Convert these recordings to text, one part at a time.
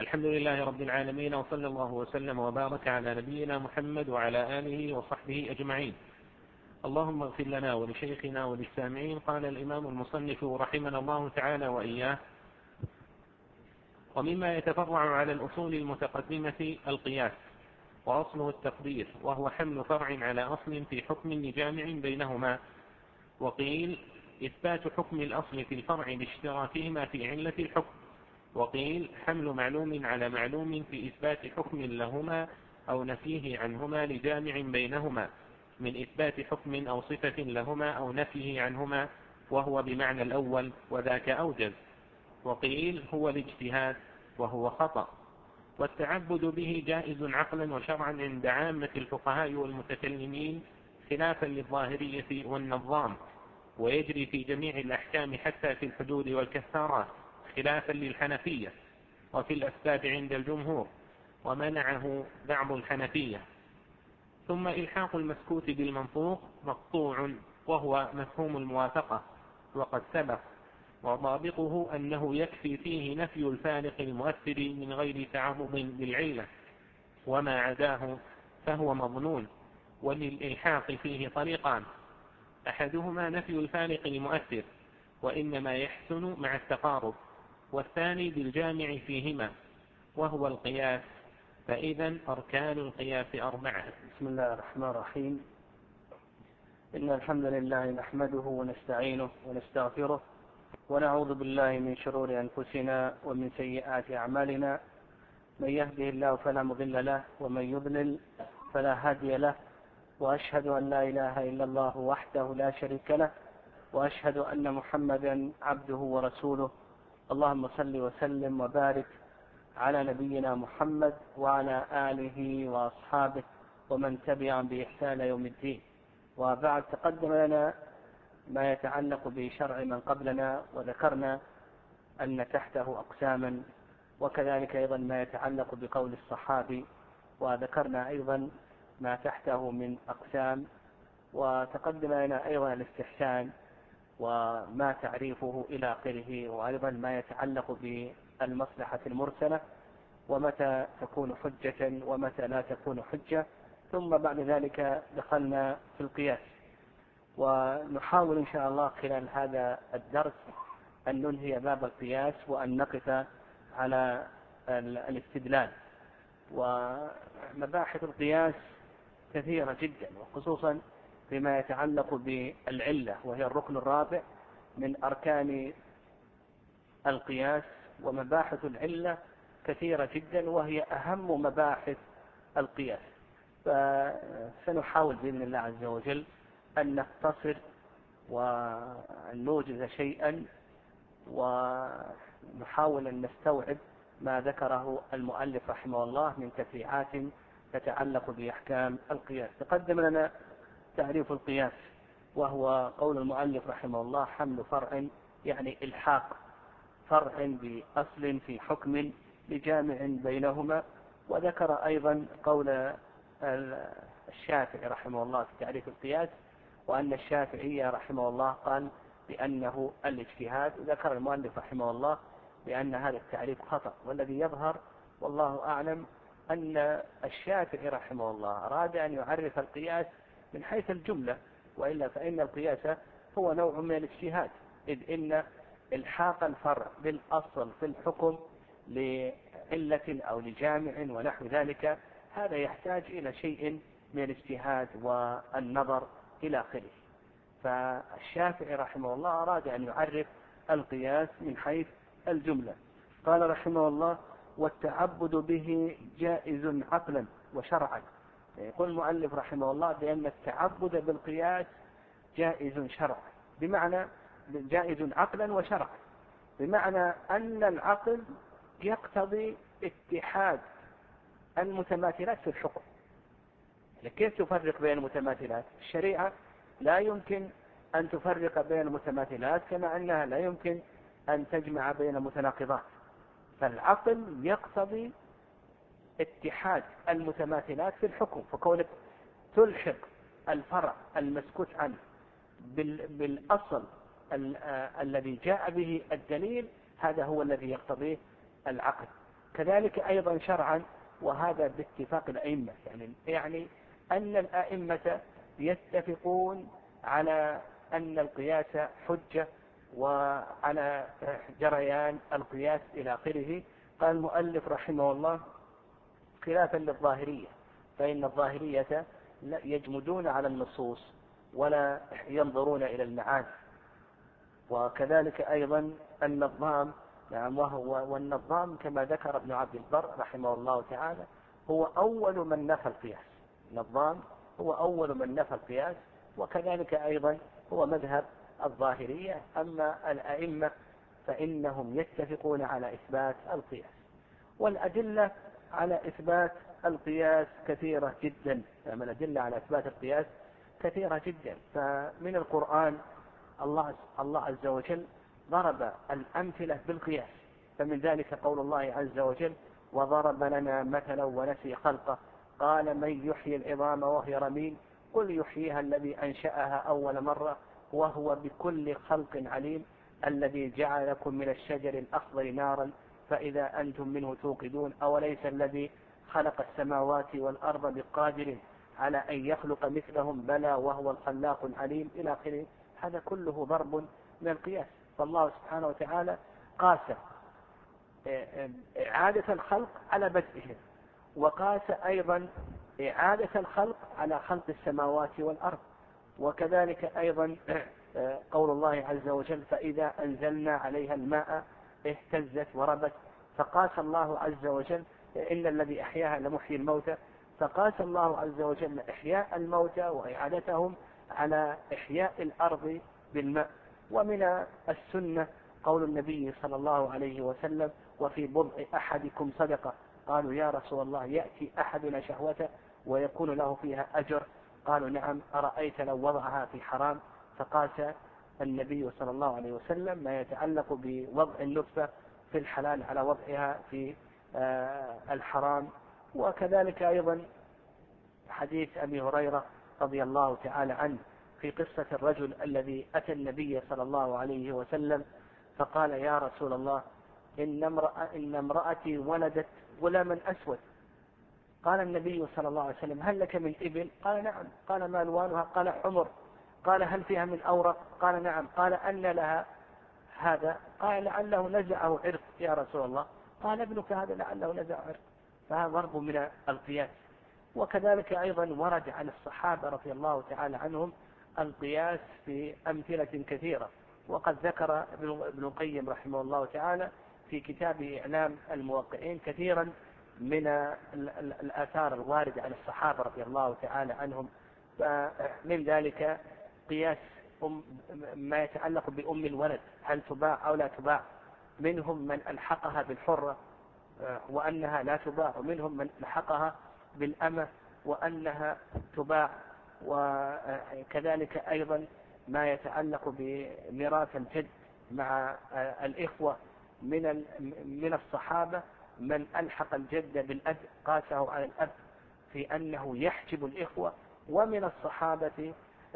الحمد لله رب العالمين، وصلى الله وسلم وبارك على نبينا محمد وعلى آله وصحبه أجمعين. اللهم اغفر لنا ولشيخنا وللسامعين. قال الإمام المصنف رحمنا الله تعالى وإياه: ومما يتفرع على الأصول المتقدمة القياس، وأصله التقدير، وهو حمل فرع على أصل في حكم لجامع بينهما. وقيل إثبات حكم الأصل في الفرع لاشتراكهما في علة الحكم. وقيل حمل معلوم على معلوم في إثبات حكم لهما أو نفيه عنهما لجامع بينهما، من إثبات حكم أو صفة لهما أو نفيه عنهما، وهو بمعنى الأول، وذاك أوجز. وقيل هو الاجتهاد، وهو خطأ. والتعبد به جائز عقلا وشرعا عند عامة الفقهاء والمتكلمين، خلافا للظاهرية والنظام، ويجري في جميع الأحكام حتى في الحدود والكفارات، خلافا للحنفية، وفي الأسباب عند الجمهور، ومنعه بعض الحنفية. ثم إلحاق المسكوت بالمنطوق مقطوع، وهو مفهوم الموافقة، وقد سبق، وضابطه أنه يكفي فيه نفي الفارق المؤثر من غير تعرض للعلة، وما عداه فهو مظنون. وللإلحاق فيه طريقان: أحدهما نفي الفارق المؤثر، وإنما يحسن مع التقارب، والثاني بالجامع فيهما، وهو القياس. فإذا أركان القياس 4. بسم الله الرحمن الرحيم. إن الحمد لله نحمده ونستعينه ونستغفره، ونعوذ بالله من شرور أنفسنا ومن سيئات أعمالنا. من يهده الله فلا مضل له، ومن يضلل فلا هادي له. وأشهد أن لا إله إلا الله وحده لا شريك له، وأشهد أن محمدا عبده ورسوله. اللهم صل وسلم وبارك على نبينا محمد وعلى آله وأصحابه ومن تبعهم بإحسان يوم الدين. وبعد، تقدم لنا ما يتعلق بشرع من قبلنا، وذكرنا أن تحته أقساما، وكذلك أيضا ما يتعلق بقول الصحابي، وذكرنا أيضا ما تحته من أقسام. وتقدم لنا أيضا الاستحسان وما تعريفه إلى آخره، وأيضا ما يتعلق بالمصلحة المرسلة، ومتى تكون حجة ومتى لا تكون حجة. ثم بعد ذلك دخلنا في القياس، ونحاول إن شاء الله خلال هذا الدرس أن ننهي باب القياس وأن نقف على الاستدلال. ومباحث القياس كثيرة جدا، وخصوصا فيما يتعلق بالعلة، وهي الركن الرابع من أركان القياس. ومباحث العلة كثيرة جدا، وهي أهم مباحث القياس. فسنحاول بإذن الله عز وجل أن نختصر وأن نوجز شيئا، ونحاول أن نستوعب ما ذكره المؤلف رحمه الله من تفريعات تتعلق بأحكام القياس. تقدم لنا تعريف القياس، وهو قول المؤلف رحمه الله: حمل فرع، يعني إلحاق فرع بأصل في حكم لجامع بينهما. وذكر أيضا قول الشافعي رحمه الله في تعريف القياس، وأن الشافعي رحمه الله قال بأنه الاجتهاد. وذكر المؤلف رحمه الله بأن هذا التعريف خطأ، والذي يظهر والله أعلم أن الشافعي رحمه الله أراد أن يعرف القياس من حيث الجملة، وإلا فإن القياس هو نوع من الاجتهاد، إذ إن إلحاق الفرع بالأصل في الحكم لعلة أو لجامع ونحو ذلك، هذا يحتاج إلى شيء من الاجتهاد والنظر إلى آخره. فالشافعي رحمه الله أراد أن يعرف القياس من حيث الجملة. قال رحمه الله: والتعبد به جائز عقلا وشرعا. يقول المؤلف رحمه الله بأن التعبد بالقياس جائز شرعا، بمعنى جائز عقلا وشرعا، بمعنى أن العقل يقتضي اتحاد المتماثلات في الحكم. كيف تفرق بين المتماثلات؟ الشريعة لا يمكن أن تفرق بين المتماثلات، كما أنها لا يمكن أن تجمع بين المتناقضات. فالعقل يقتضي اتحاد المتماثلات في الحكم، فكونك تلحق الفرع المسكوت عنه بالأصل الذي جاء به الدليل، هذا هو الذي يقتضيه العقل. كذلك أيضا شرعا، وهذا باتفاق الأئمة، يعني أن الأئمة يتفقون على أن القياس حجة وعلى جريان القياس إلى آخره. قال المؤلف رحمه الله: خلافا للظاهرية، فإن الظاهرية يجمدون على النصوص ولا ينظرون إلى المعاني. وكذلك أيضا النظام، والنظام كما ذكر ابن عبد البر رحمه الله تعالى هو أول من نفى القياس. النظام هو أول من نفى القياس، وكذلك أيضا هو مذهب الظاهرية. أما الأئمة فإنهم يتفقون على إثبات القياس، والأدلة على إثبات القياس كثيرة جدا. الأدلة على إثبات القياس كثيرة جدا. فمن القرآن الله عز وجل ضرب الأمثلة بالقياس، فمن ذلك قول الله عز وجل: وضرب لنا مثلا ونسي خلقه قال من يحيي العظام وهي رميم قل يحييها الذي أنشأها أول مرة وهو بكل خلق عليم الذي جعل لكم من الشجر الأخضر نارا فإذا أنتم منه توقدون أوليس الذي خلق السماوات والأرض بقادر على أن يخلق مثلهم بلى وهو الخلاق العليم إلى آخره. هذا كله ضرب من القياس. فالله سبحانه وتعالى قاس إعادة الخلق على بدئه، وقاس أيضا إعادة الخلق على خلق السماوات والأرض. وكذلك أيضا قول الله عز وجل: فإذا أنزلنا عليها الماء اهتزت وربت، فقاس الله عز وجل إن الذي أحياها لمحيي الموتى، فقاس الله عز وجل إحياء الموتى وإعادتهم على إحياء الأرض بالماء. ومن السنة قول النبي صلى الله عليه وسلم: وفي بضع أحدكم صدقة. قالوا: يا رسول الله يأتي أحدنا شهوته ويكون له فيها أجر؟ قالوا: نعم، أرأيت لو وضعها في حرام؟ فقاس النبي صلى الله عليه وسلم ما يتعلق بوضع النطفة في الحلال على وضعها في الحرام. وكذلك أيضا حديث أبي هريرة رضي الله تعالى عنه في قصة الرجل الذي أتى النبي صلى الله عليه وسلم فقال: يا رسول الله إن امرأتي ولدت غلاما أسود. قال النبي صلى الله عليه وسلم: هل لك من إبل؟ قال: نعم. قال: ما ألوانها؟ قال: حمر. قال: هل فيها من أورق؟ قال: نعم. قال: أن لها هذا؟ قال: لعله نزعه عرق يا رسول الله. قال: ابنك هذا لعله نزعه عرق. فهذا ضرب من القياس. وكذلك أيضا ورد عن الصحابة رضي الله تعالى عنهم القياس في أمثلة كثيرة، وقد ذكر ابن القيم رحمه الله تعالى في كتابه إعلام الموقعين كثيرا من الآثار الواردة عن الصحابة رضي الله تعالى عنهم. من ذلك قياس ما يتعلق بأم الولد، هل تباع أو لا تباع. منهم من ألحقها بالحرة وأنها لا تباع، ومنهم من ألحقها بالأمة وأنها تباع. وكذلك أيضا ما يتعلق بميراث الجد مع الإخوة. من الصحابة من ألحق الجد بالأب قاسه على الأب في أنه يحجب الإخوة، ومن الصحابة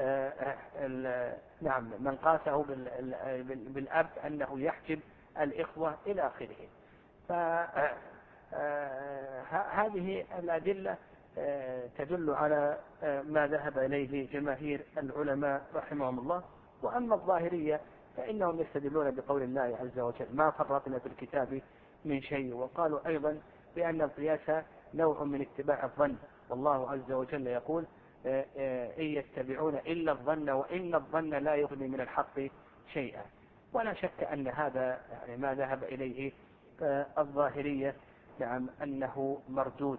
نعم من قاسه بالأب أنه يحجب الإخوة إلى آخره. فهذه الأدلة تدل على ما ذهب إليه جماهير العلماء رحمهم الله. وأما الظاهرية فإنهم يستدلون بقول الله عز وجل: ما فرطنا في الكتاب من شيء. وقالوا أيضا بأن القياس نوع من اتباع الظن، والله عز وجل يقول: إن يتبعون إلا الظن وإن الظن لا يغني من الحق شيئا. ولا شك أن هذا يعني ما ذهب إليه الظاهرية، نعم، أنه مردود،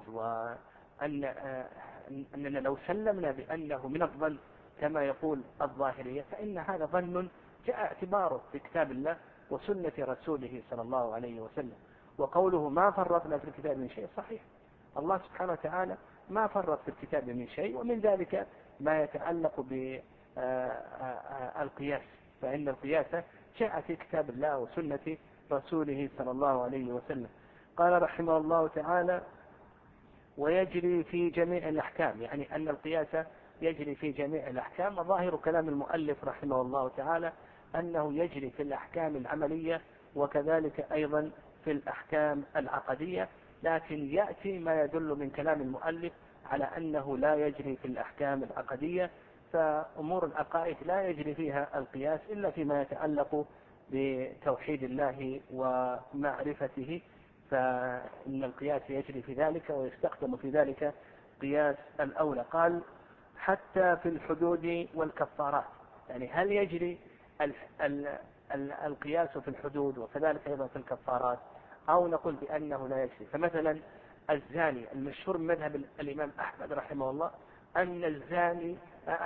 وأننا لو سلمنا بأنه من الظن كما يقول الظاهرية فإن هذا ظن جاء اعتباره في كتاب الله وسنة رسوله صلى الله عليه وسلم. وقوله ما فرطنا في الكتاب من شيء صحيح، الله سبحانه وتعالى ما فرط في الكتاب من شيء، ومن ذلك ما يتعلق بالقياس، فإن القياس جاء في كتاب الله وسنة رسوله صلى الله عليه وسلم. قال رحمه الله تعالى: ويجري في جميع الأحكام، يعني أن القياس يجري في جميع الأحكام. وظاهر كلام المؤلف رحمه الله تعالى أنه يجري في الأحكام العملية وكذلك أيضا في الأحكام العقدية، لكن يأتي ما يدل من كلام المؤلف على أنه لا يجري في الأحكام العقدية. فأمور العقائد لا يجري فيها القياس إلا فيما يتعلق بتوحيد الله ومعرفته، فإن القياس يجري في ذلك ويستخدم في ذلك قياس الأولى. قال حتى في الحدود والكفارات، يعني هل يجري القياس في الحدود وكذلك أيضا في الكفارات، أو نقول بأنه لا يجري؟ فمثلا الزاني المشهور من مذهب الإمام أحمد رحمه الله أن الزاني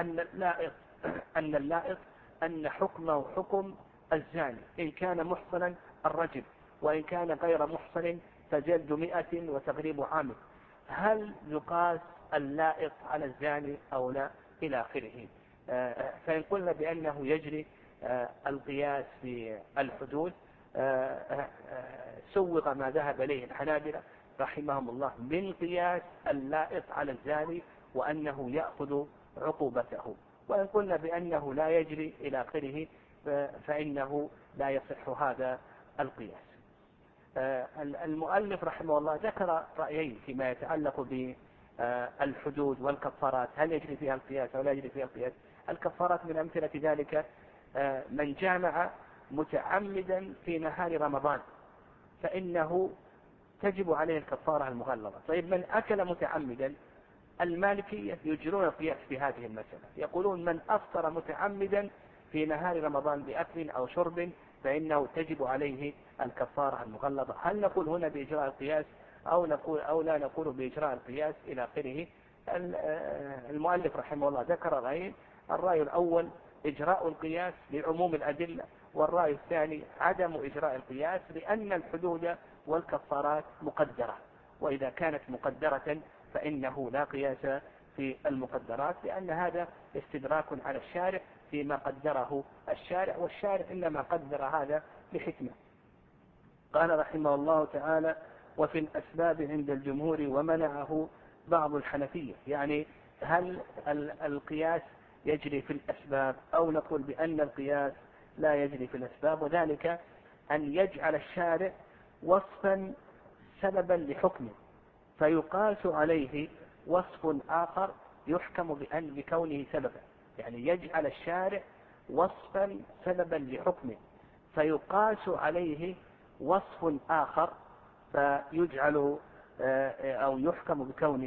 أن اللائق أن حكمه حكم الزاني، إن كان محصنا الرجم، وإن كان غير محصن فجلد 100 وتغريب عام. هل يقاس اللائق على الزاني أو لا إلى آخره؟ فإن قلنا بأنه يجري القياس في الحدود سوغ ما ذهب إليه الحنابلة رحمهم الله من قياس اللائق على الزاني وأنه يأخذ عقوبته. وإن قلنا بأنه لا يجري إلى آخره فإنه لا يصح هذا القياس. المؤلف رحمه الله ذكر رأيين فيما يتعلق بالحدود والكفارات، هل يجري فيها القياس أو لا يجري فيها القياس. الكفارات من أمثلة ذلك من جامع متعمدا في نهار رمضان فإنه تجب عليه الكفارة المغلظة. طيب من أكل متعمدا، المالكية يجرون القياس في هذه المسألة، يقولون من أفطر متعمدا في نهار رمضان بأكل أو شرب فإنه تجب عليه الكفارة المغلظة. هل نقول هنا بإجراء القياس أو لا نقول بإجراء القياس إلى آخره؟ المؤلف رحمه الله ذكر رأيين: الرأي الأول إجراء القياس لعموم الأدلة، والرأي الثاني عدم إجراء القياس لأن الحدود والكفارات مقدرة، وإذا كانت مقدرة فإنه لا قياس في المقدرات، لأن هذا استدراك على الشارع فيما قدره الشارع، والشارع إنما قدر هذا بحكمة. قال رحمه الله تعالى: وفي الأسباب عند الجمهور ومنعه بعض الحنفية. يعني هل القياس يجري في الأسباب أو نقول بأن القياس لا يجري في الأسباب؟ وذلك أن يجعل الشارع وصفا سببا لحكمه فيقاس عليه وصف آخر يحكم بكونه سببا. يعني يجعل الشارع وصفا سببا لحكمه فيقاس عليه وصف آخر فيجعل أو يحكم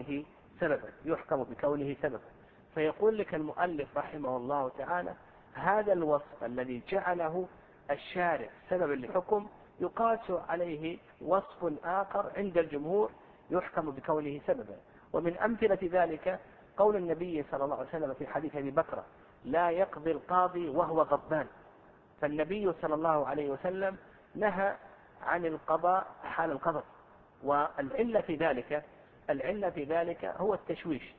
بكونه سببا. فيقول لك المؤلف رحمه الله تعالى: هذا الوصف الذي جعله الشارع سببا لحكم يقاس عليه وصف آخر عند الجمهور يحكم بكونه سببا. ومن أمثلة ذلك قول النبي صلى الله عليه وسلم في حديث أبي بكر: لا يقضي القاضي وهو غضبان. فالنبي صلى الله عليه وسلم نهى عن القضاء حال الغضب، والعلة في ذلك هو التشويش.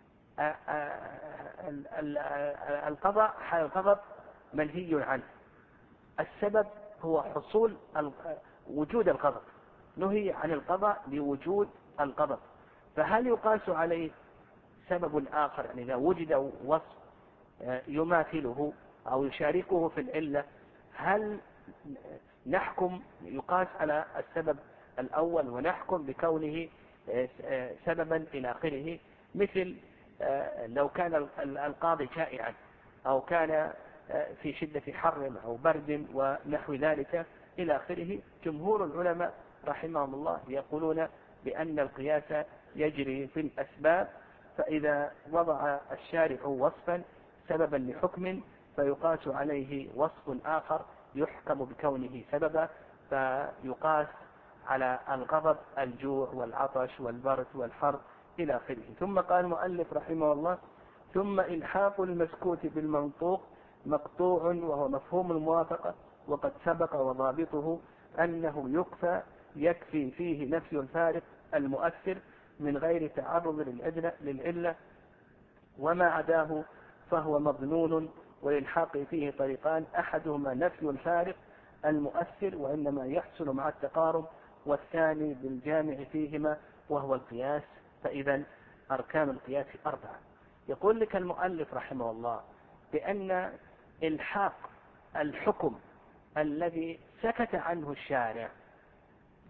القضاء حال الغضب منهي عنه، السبب هو حصول وجود الغضب، نهي عن القضاء لوجود الغضب. فهل يقاس عليه سبب آخر؟ يعني إذا وجد وصف يماثله أو يشاركه في العلة، هل نحكم يقاس على السبب الأول ونحكم بكونه سببا إلى آخره؟ مثل لو كان القاضي جائعا أو كان في شدة حر أو برد ونحو ذلك إلى آخره، جمهور العلماء رحمهم الله يقولون بأن القياس يجري في الأسباب. فإذا وضع الشارع وصفا سببا لحكم فيقاس عليه وصف آخر يحكم بكونه سببا، فيقاس على الغضب الجوع والعطش والبرد والحر إلى آخره. ثم قال المؤلف رحمه الله: ثم إلحاق المسكوت بالمنطوق مقطوع وهو مفهوم الموافقة، وقد سبق وضابطه أنه يكفي فيه نفي الفارق المؤثر من غير تعرض للعلة، وما عداه فهو مظنون. والإلحاق فيه طريقان: أحدهما نفي الفارق المؤثر وإنما يحصل مع التقارب، والثاني بالجامع فيهما وهو القياس. فإذا أركان القياس 4. يقول لك المؤلف رحمه الله بأن إلحاق الحكم الذي سكت عنه الشارع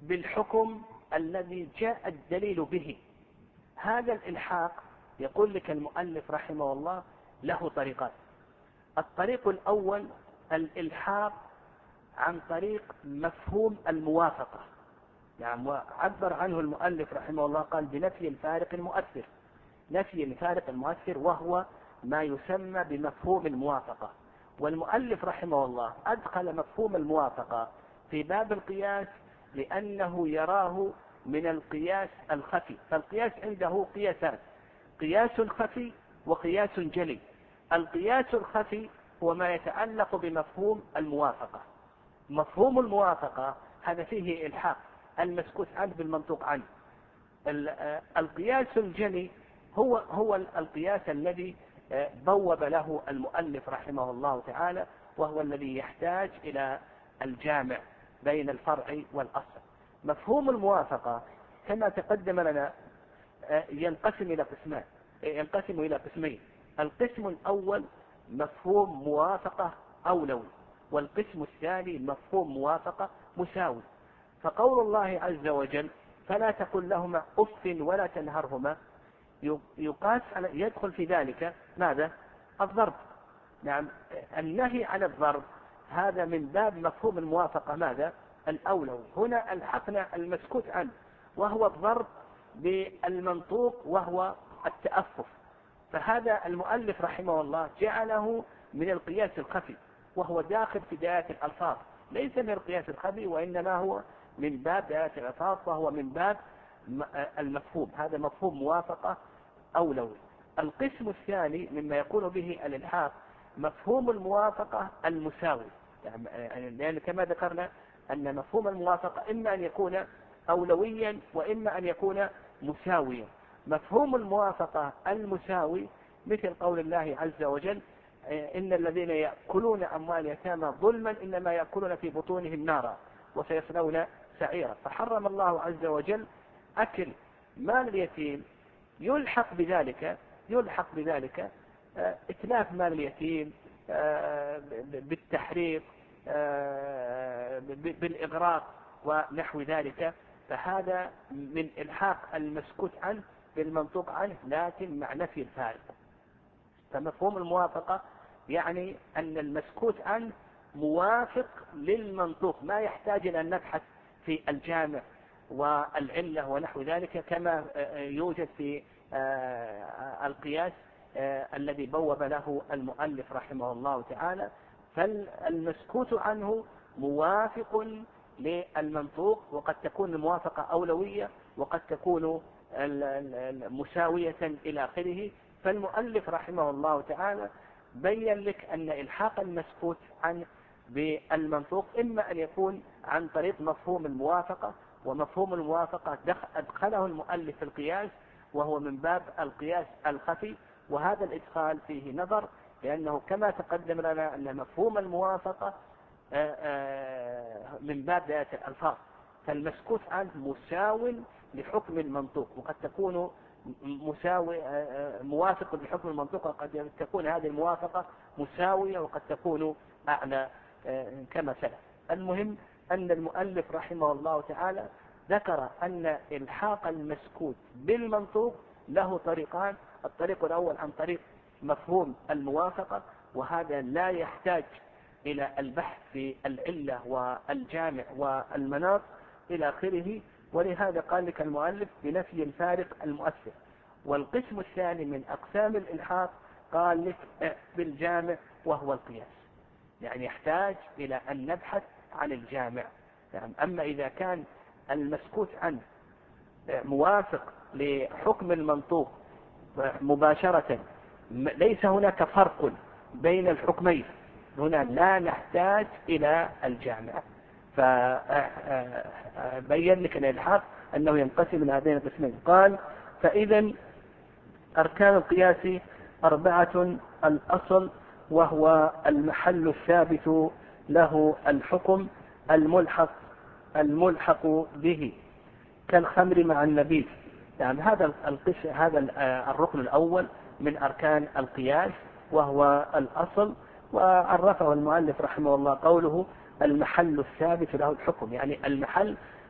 بالحكم الذي جاء الدليل به. هذا الإلحاق يقول لك المؤلف رحمه الله له طريقات. الطريق الأول الإلحاق عن طريق مفهوم الموافقة، يعني عبر عنه المؤلف رحمه الله قال بنفي الفارق المؤثر. نفي الفارق المؤثر وهو ما يسمى بمفهوم الموافقة. والمؤلف رحمه الله أدخل مفهوم الموافقة في باب القياس لأنه يراه من القياس الخفي. فالقياس عنده قياسان: قياس خفي وقياس جلي. القياس الخفي هو ما يتعلق بمفهوم الموافقة. مفهوم الموافقة هذا فيه إلحاق المسكوت عنه بالمنطوق عنه. القياس الجلي هو القياس الذي بوب له المؤلف رحمه الله تعالى، وهو الذي يحتاج إلى الجامع بين الفرع والأصل. مفهوم الموافقة كما تقدم لنا ينقسم إلى قسمين. القسم الأول مفهوم موافقة أولوي، والقسم الثاني مفهوم موافقة مساوي. فقول الله عز وجل فلا تقل لهما أف ولا تنهرهما يقاس على يدخل في ذلك ماذا؟ الضرب. نعم، النهي عن الضرب هذا من باب مفهوم الموافقة ماذا؟ الأولوي. هنا الحقنا المسكوت عنه وهو الضرب بالمنطوق وهو التأفف. فهذا المؤلف رحمه الله جعله من القياس الخفي، وهو داخل في دائرة الألفاظ، ليس من القياس الخفي وإنما هو من باب دائرة الألفاظ، وهو من باب المفهوم. هذا مفهوم موافقة أولوي. القسم الثاني مما يكون به الإلحاق مفهوم الموافقة المساوي، يعني لأن كما ذكرنا أن مفهوم الموافقة إما أن يكون أولويا وإما أن يكون مساويا. مفهوم الموافقة المساوي مثل قول الله عز وجل إن الذين يأكلون أموال اليتامى ظلما إنما يأكلون في بطونهم نارا وسيصلون سعيرا. فحرم الله عز وجل أكل مال اليتيم، يلحق بذلك إتلاف مال اليتيم بالتحريق بالإغراق ونحو ذلك. فهذا من إلحاق المسكوت عنه بالمنطوق عنه لكن مع نفي الفارق. فمفهوم الموافقة يعني أن المسكوت عنه موافق للمنطوق، ما يحتاج إلى أن نبحث في الجامع والعلة ونحو ذلك كما يوجد في القياس الذي بوب له المؤلف رحمه الله تعالى. فالمسكوت عنه موافق للمنطوق، وقد تكون الموافقة أولوية وقد تكون مساوية إلى آخره. فالمؤلف رحمه الله تعالى بين لك أن إلحاق المسكوت عنه بالمنطوق إما أن يكون عن طريق مفهوم الموافقة، ومفهوم الموافقة أدخله المؤلف في القياس وهو من باب القياس الخفي. وهذا الإدخال فيه نظر، لأنه كما تقدم لنا أن مفهوم الموافقة من باب دائرة الألفاظ، فالمسكوت عنه مساو لحكم المنطوق، وقد تكون موافق لحكم المنطوق، وقد تكون هذه الموافقة مساوية وقد تكون أعلى كما سلف. المهم أن المؤلف رحمه الله تعالى ذكر أن إلحاق المسكوت بالمنطوق له طريقان. الطريق الأول عن طريق مفهوم الموافقة، وهذا لا يحتاج إلى البحث في العلة والجامع والمناط إلى آخره، ولهذا قال لك المؤلف بنفي الفارق المؤثر. والقسم الثاني من أقسام الإلحاق قال لك بالجامع وهو القياس، يعني يحتاج إلى أن نبحث عن الجامع. يعني أما إذا كان المسكوت عنه موافق لحكم المنطوق مباشرة ليس هناك فرق بين الحكمين، هنا لا نحتاج إلى الجامع. فبين لك الإلحاق أنه ينقسم من هذين القسمين. قال فإذا أركان القياس 4: الأصل وهو المحل الثابت له الحكم الملحق به كالخمر مع النبيذ. يعني هذا الركن الأول من أركان القياس وهو الأصل. وعرفه المؤلف رحمه الله قوله المحل الثابت له الحكم، يعني المحل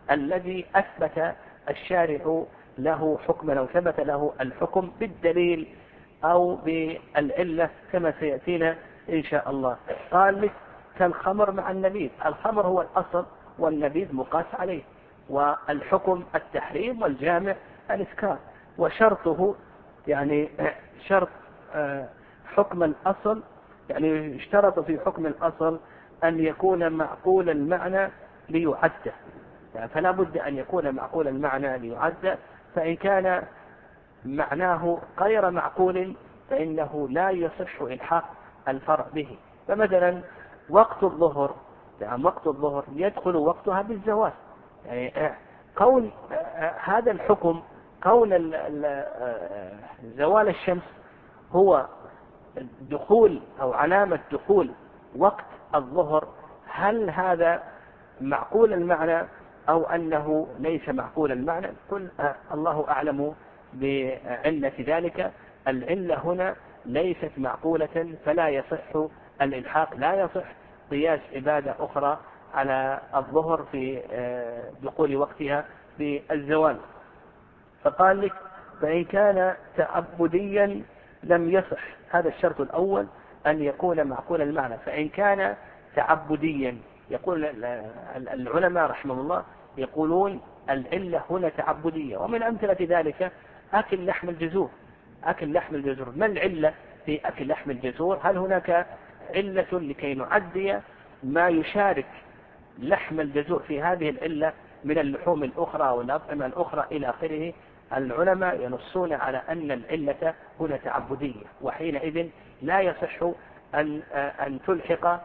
الذي أثبت الشارع له حكما أو ثبت له الحكم بالدليل أو بالعلة كما سيأتينا إن شاء الله. قال لك كالخمر مع النبيذ، الخمر هو الأصل والنبيذ مقاس عليه، والحكم التحريم والجامع الإسكار، وشرطه يعني شرط حكم الأصل، يعني اشترط في حكم الأصل أن يكون معقول المعنى ليعد، يعني فلا بد أن يكون معقول المعنى ليعد، فإن كان معناه غير معقول فإنه لا يصح إلحاق الفرع به. فمثلا وقت الظهر، يعني وقت الظهر يدخل وقتها بالزوال، يعني كون هذا الحكم كون زوال الشمس هو دخول أو علامة دخول وقت الظهر، هل هذا معقول المعنى أو أنه ليس معقول المعنى؟ قل الله أعلم بعلة ذلك. العلة هنا ليست معقولة فلا يصح الإلحاق، لا يصح قياس عبادة أخرى على الظهر في دخول وقتها بالزوال. فقال لك فإن كان تعبديا لم يصح، هذا الشرط الأول أن يكون معقول المعنى. فإن كان تعبديا، يقول العلماء رحمه الله يقولون العلة هنا تعبدية، ومن أمثلة ذلك أكل لحم الجزور. أكل لحم الجزور، ما العلة في أكل لحم الجزور؟ هل هناك علة لكي نعدي ما يشارك لحم الجزور في هذه العلة من اللحوم الأخرى والأطعمة الأخرى إلى آخره؟ العلماء ينصون على أن العلة هنا تعبدية، وحينئذ لا يصح أن تلحق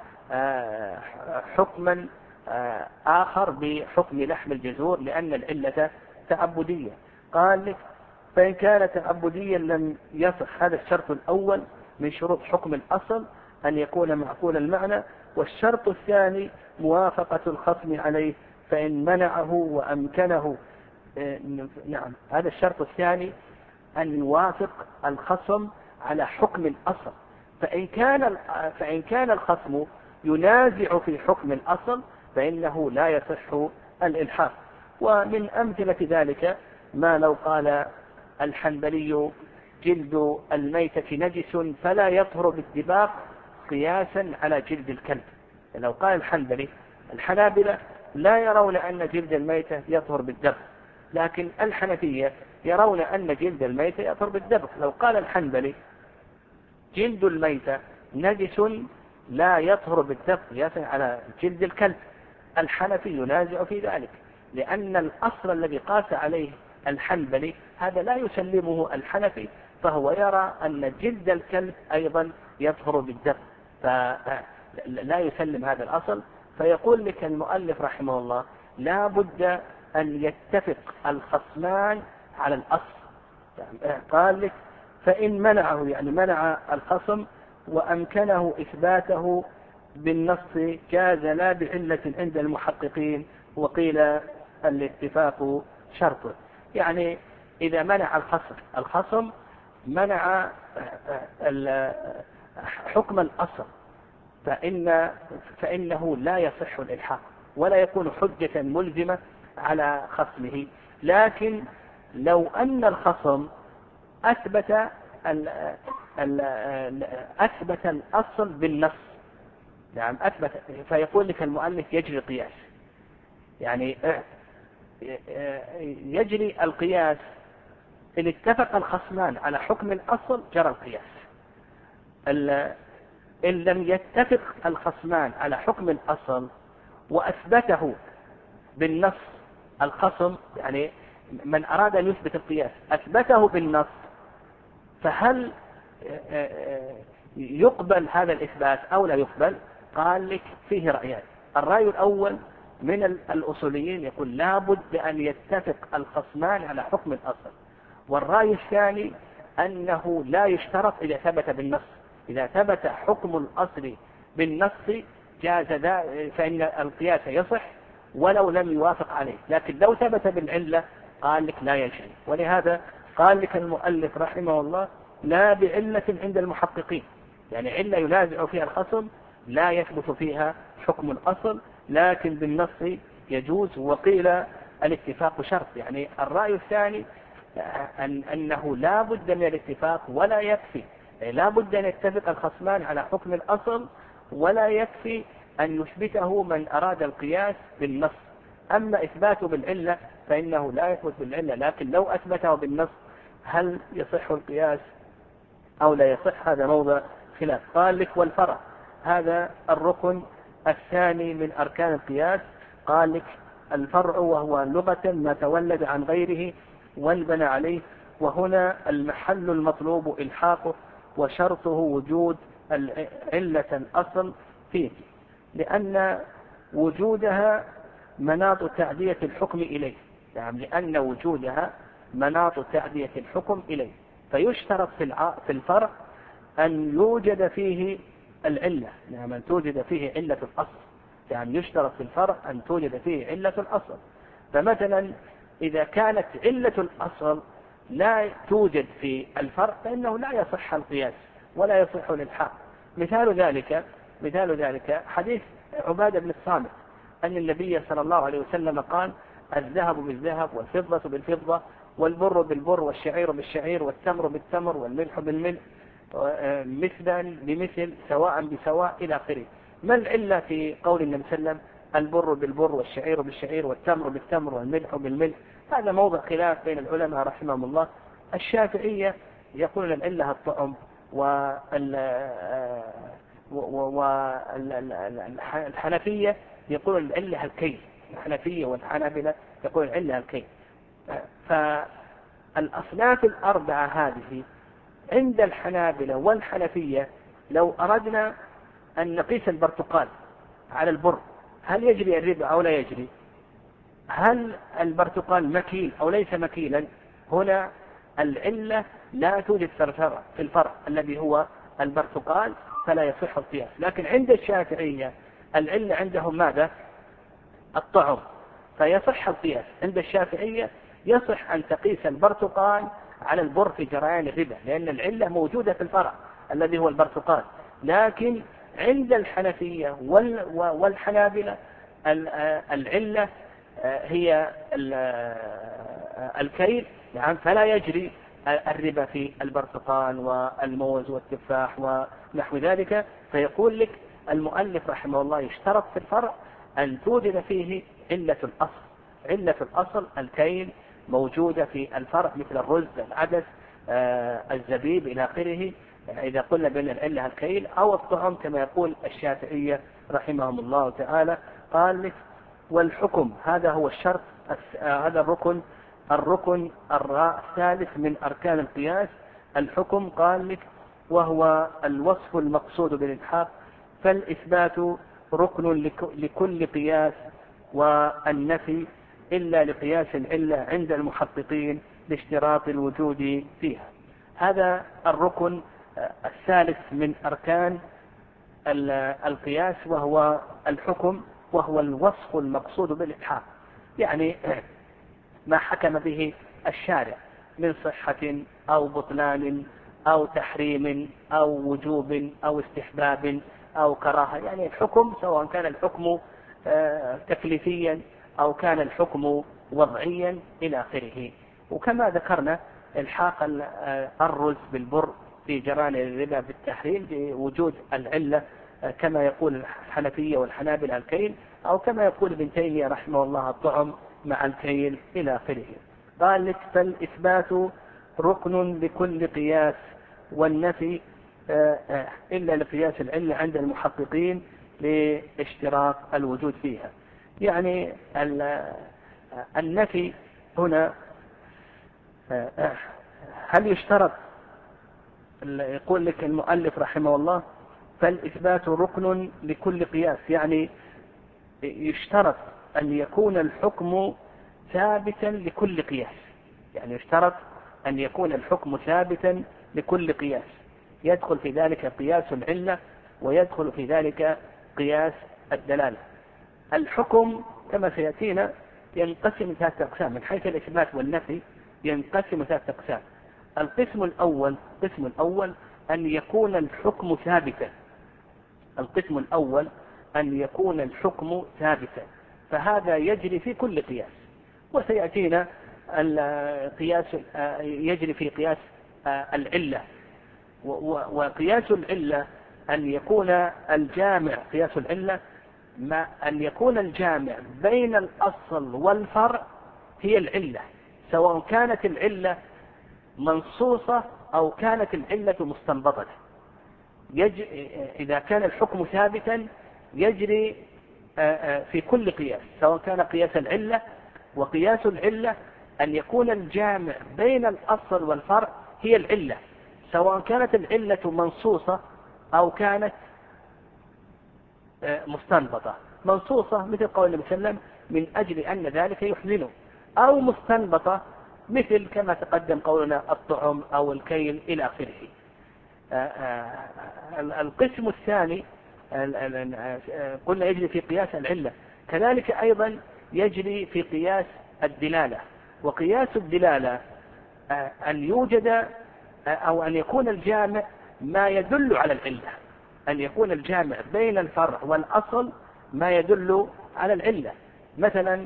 حكما آخر بحكم لحم الجزور لأن العلة تعبدية. قال لك فإن كان تعبديا لم يصح، هذا الشرط الأول من شروط حكم الأصل أن يكون معقول المعنى. والشرط الثاني موافقة الخصم عليه، فإن منعه وأمكنه، نعم هذا الشرط الثاني أن يوافق الخصم على حكم الأصل. فإن كان الخصم ينازع في حكم الأصل فإنه لا يصح الإلحاق. ومن أمثلة ذلك ما لو قال الحنبلي جلد الميتة نجس فلا يطهر بالدباغ قياسا على جلد الكلب. لو قال الحنبلي، الحنابلة لا يرون أن جلد الميتة يطهر بالدبغ، لكن الحنفية يرون أن جلد الميتة يطهر بالدبغ. لو قال الحنبلي جلد الميتة نجس لا يطهر بالدبغ قياسا على جلد الكلب، الحنفي ينازع في ذلك، لأن الأصل الذي قاس عليه الحنبلي هذا لا يسلمه الحنفي، فهو يرى أن جلد الكلب أيضا يطهر بالدبغ، فلا يسلم هذا الأصل. فيقول لك المؤلف رحمه الله لا بد أن يتفق الخصمان على الأصل. قال لك فإن منعه، يعني منع الخصم وأمكنه إثباته بالنص جاز لا بعلة عند المحققين، وقيل الاتفاق شرطه. يعني إذا منع الخصم منع حكم الأصل فإنه لا يصح الإلحاق ولا يكون حجة ملزمة على خصمه. لكن لو أن الخصم أثبت الأصل بالنص، نعم أثبت، فيقول لك المؤلف يجري القياس، يعني يجري القياس إن اتفق الخصمان على حكم الأصل جرى القياس. إن لم يتفق الخصمان على حكم الأصل وأثبته بالنص الخصم، يعني من أراد أن يثبت القياس أثبته بالنص، فهل يقبل هذا الإثبات أو لا يقبل؟ قال لك فيه رأيان. الرأي الأول من الأصوليين يقول لا بد أن يتفق الخصمان على حكم الأصل، والرأي الثاني أنه لا يشترط إذا ثبت بالنص، إذا ثبت حكم الأصل بالنص جاز فإن القياس يصح ولو لم يوافق عليه، لكن لو ثبت بالعلة قال لك لا يجري. ولهذا قال لك المؤلف رحمه الله لا بعلة عند المحققين، يعني علة ينازع فيها الخصم لا يثبت فيها حكم الأصل، لكن بالنص يجوز. وقيل الاتفاق شرط. يعني الرأي الثاني أنه لا بد من الاتفاق ولا يكفي، يعني لا بد أن يتفق الخصمان على حكم الأصل، ولا يكفي أن يثبته من أراد القياس بالنص. أما إثباته بالعلة فإنه لا يثبت بالعلة، لكن لو أثبته بالنص هل يصح القياس أو لا يصح؟ هذا موضع خلاف. قال لك والفرع، هذا الركن الثاني من أركان القياس. قال لك الفرع وهو لغة ما تولد عن غيره وانبنى عليه، وهنا المحل المطلوب إلحاقه، وشرطه وجود علة الأصل فيه، لأن وجودها مناط تعدية الحكم إليه. يعني لأن وجودها مناط تعدية الحكم إليه، فيشترط في الفرع أن يوجد فيه العلة، يعني أن توجد فيه علة الأصل. يعني يشترط في الفرع أن توجد فيه علة الأصل. فمثلا إذا كانت علة الأصل لا توجد في الفرع فإنه لا يصح القياس ولا يصح الإلحاق. مثال ذلك حديث عبادة بن الصامت أن النبي صلى الله عليه وسلم قال: الذهب بالذهب والفضة بالفضة والبر بالبر والشعير بالشعير والتمر بالتمر والملح بالملح مثلا بمثل سواء بسواء إلى آخره. ما العلة في قول النبي صلى الله عليه وسلم البر بالبر والشعير بالشعير والتمر بالتمر والملح بالملح؟ هذا موضع خلاف بين العلماء رحمهم الله. الشافعية يقولون العلة الطعم، والحنفية يقولون العلة الكيل. الحنفية والحنابلة يقولون العلة الكيل. فالأصناف الأربعة هذه عند الحنابلة والحنفية لو أردنا أن نقيس البرتقال على البر هل يجري الربا أو لا يجري؟ هل البرتقال مكيل أو ليس مكيلا؟ هنا العلة لا توجد في الفرع الذي هو البرتقال، فلا يصح القياس. لكن عند الشافعية العلة عندهم ماذا؟ الطعم، فيصح القياس. عند الشافعية يصح أن تقيس البرتقال على البر في جريان الربا، لأن العلة موجودة في الفرع الذي هو البرتقال. لكن عند الحنفية والحنابلة العلة هي الكيل، يعني فلا يجري الربا في البرتقال والموز والتفاح ونحو ذلك. فيقول لك المؤلف رحمه الله يشترط في الفرع أن توجد فيه علة الأصل. علة الأصل الكيل موجودة في الفرع مثل الرز، العدس، الزبيب إلى آخره. إذا قلنا بأن العلة الكيل أو الطعم كما يقول الشافعية رحمهم الله تعالى. قال لك والحكم، هذا هو الشرط، هذا الركن الثالث من أركان القياس. الحكم قال لك وهو الوصف المقصود بالإلحاق، فالإثبات ركن لكل قياس، والنفي إلا لقياس العلة عند المحققين لاشتراط الوجود فيها. هذا الركن الثالث من أركان القياس، وهو الحكم، وهو الوصف المقصود بالإلحاق، يعني ما حكم به الشارع من صحة أو بطلان أو تحريم أو وجوب أو استحباب أو كراهة. يعني الحكم سواء كان الحكم تكليفيا أو كان الحكم وضعيا إلى آخره. وكما ذكرنا الحاق الرز بالبر في جران الربا بالتحريم بوجود العلة، كما يقول الحنفية والحنابلة الكيل، أو كما يقول ابن تيمية رحمه الله الطعم مع الكيل إلى آخره. قال لك فالإثبات ركن لكل قياس، والنفي إلا لقياس العلة عند المحققين لاشتراط الوجود فيها. يعني النفي هنا هل يشترط؟ يقول لك المؤلف رحمه الله فالإثبات ركن لكل قياس، يعني يشترط أن يكون الحكم ثابتا لكل قياس. يعني يشترط أن يكون الحكم ثابتا لكل قياس، يدخل في ذلك قياس العلة ويدخل في ذلك قياس الدلالة. الحكم كما سيأتينا ينقسم ثلاثة أقسام من حيث الإثبات والنفي، ينقسم ثلاثة أقسام. القسم الأول أن يكون الحكم ثابتا. القسم الأول أن يكون الحكم ثابتا، فهذا يجري في كل قياس. وسيأتينا القياس يجري في قياس العلة، وقياس العلة أن يكون الجامع، قياس العلة أن يكون الجامع بين الأصل والفرع هي العلة، سواء كانت العلة منصوصة أو كانت العلة مستنبطة. إذا كان الحكم ثابتا يجري في كل قياس، سواء كان قياس العلة. وقياس العلة أن يكون الجامع بين الأصل والفرع هي العلة، سواء كانت العلة منصوصة أو كانت مستنبطة. منصوصة مثل قول النبي صلى الله عليه وسلم من أجل أن ذلك يحزنه، أو مستنبطة مثل كما تقدم قولنا الطعم أو الكيل إلى آخره. القسم الثاني قلنا يجري في قياس العلة، كذلك أيضا يجري في قياس الدلالة. وقياس الدلالة أن يوجد أو أن يكون الجامع ما يدل على العلة، أن يكون الجامع بين الفرع والأصل ما يدل على العلة. مثلا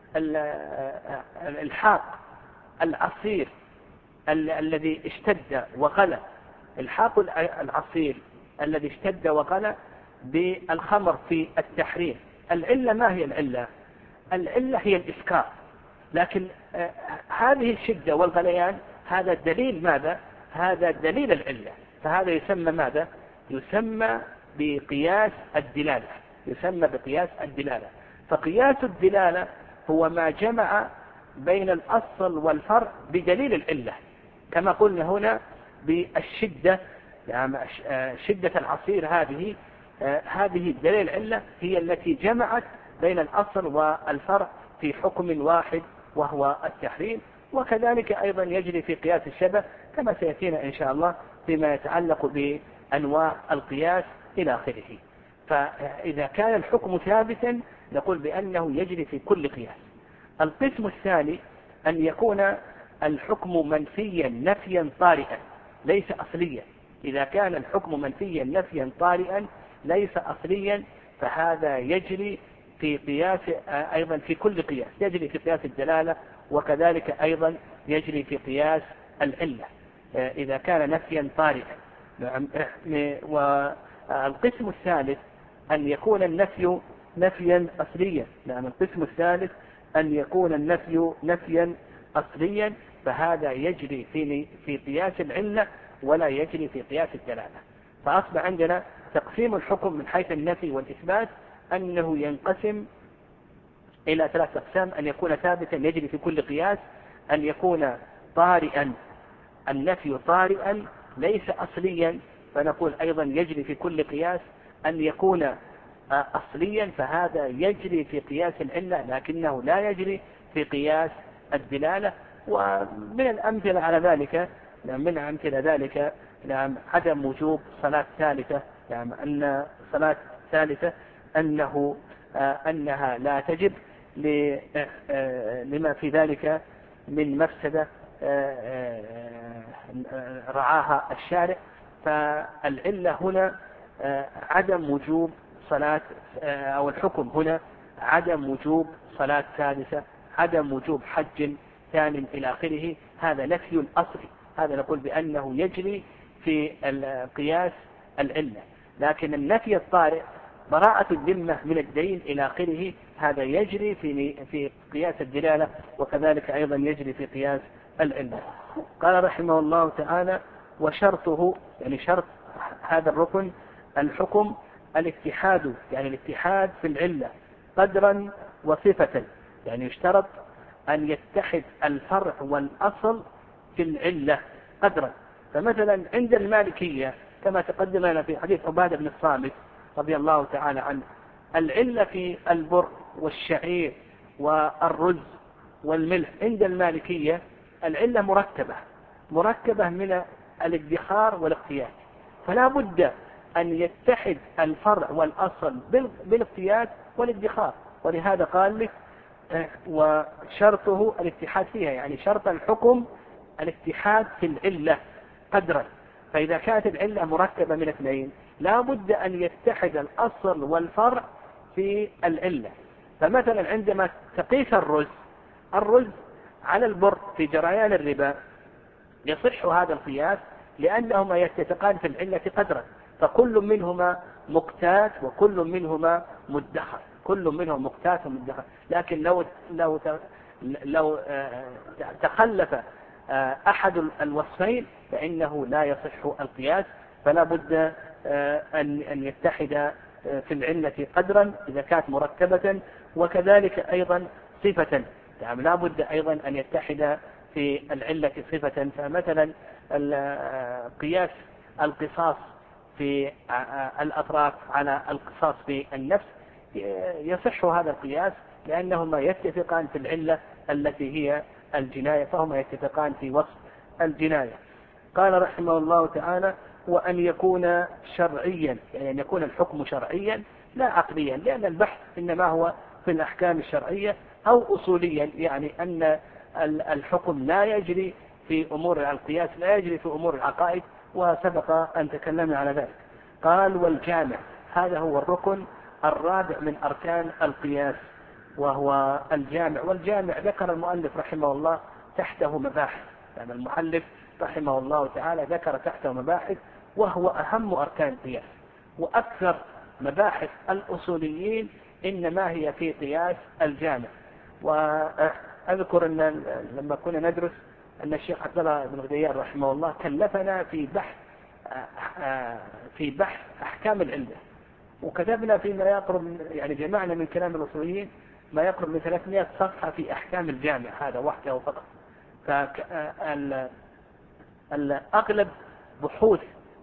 الحاق العصير الذي اشتد وغلى، الحاق العصير الذي اشتد وغلى بالخمر في التحريم، العلة ما هي العلة؟ العلة هي الإسكار، لكن هذه الشدة والغليان هذا دليل ماذا؟ هذا دليل العلة، فهذا يسمى ماذا؟ يسمى بقياس الدلالة، يسمى بقياس الدلالة. فقياس الدلالة هو ما جمع بين الأصل والفرع بدليل العلة، كما قلنا هنا بالشدة، يعني شدة العصير هذه دليل العلة هي التي جمعت بين الأصل والفرع في حكم واحد وهو التحريم. وكذلك أيضا يجري في قياس الشبه كما سيأتينا إن شاء الله فيما يتعلق بأنواع القياس إلى آخره. فإذا كان الحكم ثابتا نقول بأنه يجري في كل قياس. القسم الثاني أن يكون الحكم منفيا نفيا طارئا ليس أصليا. إذا كان الحكم منفيا نفيا طارئا ليس أصليا فهذا يجري في قياس أيضا في كل قياس، يجري في قياس الدلالة وكذلك أيضا يجري في قياس العلة إذا كان نفيا طارئا. والقسم الثالث أن يكون النفي نفيا أصليا. القسم الثالث أن يكون النفي نفيا أصليا، فهذا يجري في قياس العلة ولا يجري في قياس الدلالة. فأصبح عندنا تقسيم الحكم من حيث النفي والإثبات أنه ينقسم إلى 3 أقسام: أن يكون ثابتا يجري في كل قياس، أن يكون طارئا النفي طارئا ليس أصليا فنقول أيضا يجري في كل قياس، أن يكون أصليا فهذا يجري في قياس العلة لكنه لا يجري في قياس الدلالة. ومن الأمثلة على ذلك عدم وجوب صلاة ثالثة، أن صلاة ثالثة أنها لا تجب لما في ذلك من مفسدة رعاها الشارع. فالعلة هنا عدم وجوب صلاة، أو الحكم هنا عدم وجوب صلاة ثالثة، عدم وجوب حج ثان إلى آخره. هذا نفي الأصل، هذا نقول بأنه يجري في القياس العلة. لكن النفي الطارئ براءة الذمة من الدين إلى آخره هذا يجري في قياس الدلالة وكذلك أيضا يجري في قياس العلة. قال رحمه الله تعالى: وشرطه، يعني شرط هذا الركن الحكم الاتحاد، يعني الاتحاد في العلة قدرا وصفة، يعني يشترط أن يتحد الفرع والأصل في العلة قدرا. فمثلا عند المالكية كما تقدم لنا في حديث عبادة بن الصامت رضي الله تعالى عنه، العلة في البر والشعير والرز والملح عند المالكية العلة مركبة من الادخار والاقتياد، فلا بد أن يتحد الفرع والأصل بالاقتياد والادخار. ولهذا قال لك وشرطه الاتحاد فيها، يعني شرط الحكم الاتحاد في العلة قدرا. فإذا كانت العلة مركبة من 2 لا بد أن يتحد الأصل والفرع في العلة. فمثلا عندما تقيس الرز الرز على البر في جريان الربا يصح هذا القياس لأنهما يتفقان في العلة قدرا، فكل منهما مقتات وكل منهما مدخر، كل منهم مقتات ومدخر. لكن لو تخلف أحد الوصفين فإنه لا يصح القياس، فلا بد أن يتحد في العلة قدرا إذا كانت مركبة، وكذلك أيضا صفة، يعني لا بد أيضا أن يتحد في العلة صفة. فمثلا قياس القصاص في الأطراف على القصاص في النفس يصح هذا القياس لأنهما يتفقان في العلة التي هي الجناية، فهما يتفقان في وصف الجناية. قال رحمه الله تعالى: وأن يكون شرعيا، يعني أن يكون الحكم شرعيا لا عقليا، لأن البحث إنما هو في الأحكام الشرعية، أو أصوليا، يعني أن الحكم لا يجري في أمور القياس، لا يجري في أمور العقائد، وسبق أن تكلمنا على ذلك. قال: والجامع، هذا هو الركن الرابع من أركان القياس، وهو الجامع. والجامع ذكر المؤلف رحمه الله تحته مباحث، يعني المؤلف رحمه الله تعالى ذكر تحته مباحث، وهو أهم أركان القياس، وأكثر مباحث الأصوليين إنما هي في قياس الجامع. وأذكر أن لما كنا ندرس أن الشيخ عبد الله بن غديان رحمه الله كلفنا في بحث أحكام العلة، وكتبنا فيما يقرب، يعني جمعنا من كلام الأصوليين ما يقرب من 300 صفحة في أحكام الجامع هذا وحده فقط. فأغلب بحوث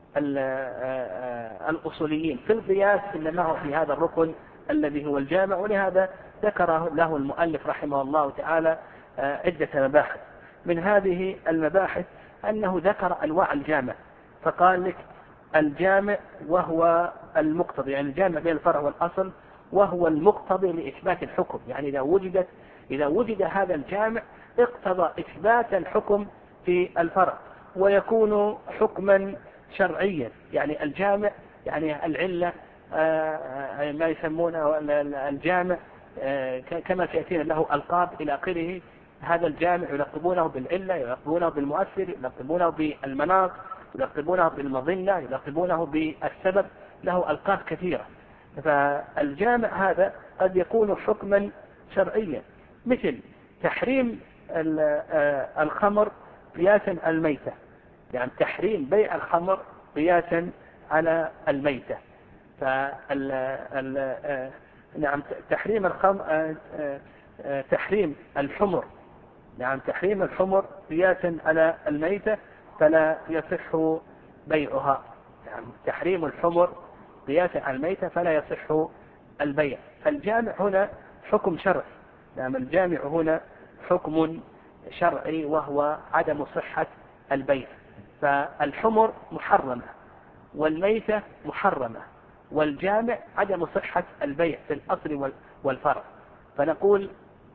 الأصوليين في القياس إنما هو في هذا الركن الذي هو الجامع، ولهذا ذكر له المؤلف رحمه الله تعالى عدة مباحث. من هذه المباحث أنه ذكر أنواع الجامع، فقال لك: الجامع وهو المقتضي، يعني الجامع بين الفرع والأصل، وهو المقتضي لإثبات الحكم، يعني إذا وجد هذا الجامع اقتضى إثبات الحكم في الفرع، ويكون حكما شرعيا. يعني الجامع، يعني العلة، ما يسمونه الجامع كما سيأتينا له ألقاب إلى آخره. هذا الجامع يلقبونه بالعلة، يلقبونه بالمؤثر، يلقبونه بالمناط، يلقبونه بالمظنة، يلقبونه بالسبب، له ألقاب كثيرة. فالجامع هذا قد يكون حكما شرعيا، مثل تحريم الخمر قياسا على الميتة، يعني تحريم بيع الخمر قياسا على الميتة. نعم، تحريم الحمر، نعم تحريم الحمر قياسا على الميتة فلا يصح بيعها، يعني تحريم الحمر قياسا على الميتة فلا يصح البيع. فالجامع هنا حكم شرعي، نعم الجامع هنا حكم شرعي وهو عدم صحة البيع. فالحمر محرمة والميتة محرمة، والجامع عدم صحة البيع في الأصل والفرع. فنقول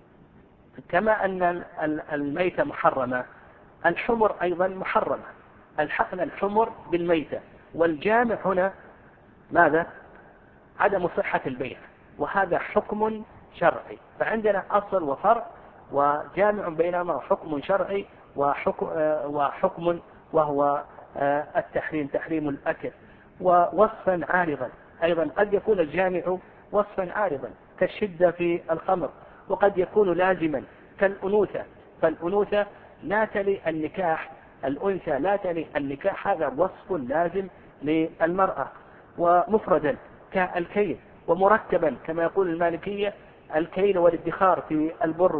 كما أن الميتة محرمة، الحمر أيضا محرمة، الحقنا الحمر بالميتة، والجامع هنا ماذا؟ عدم صحة البيع، وهذا حكم شرعي. فعندنا أصل وفرع، وجامع بينهما حكم شرعي وحكم وهو التحريم، تحريم الأكل. ووصفا عارضا أيضا، قد يكون الجامع وصفا عارضا كالشدة في الخمر، وقد يكون لازما كالأنوثة، فالأنوثة لا تلي النكاح، الأنثى لا تلي النكاح، هذا وصف لازم للمرأة. ومفردا كالكيل، ومركبا كما يقول المالكية الكيل والادخار في البر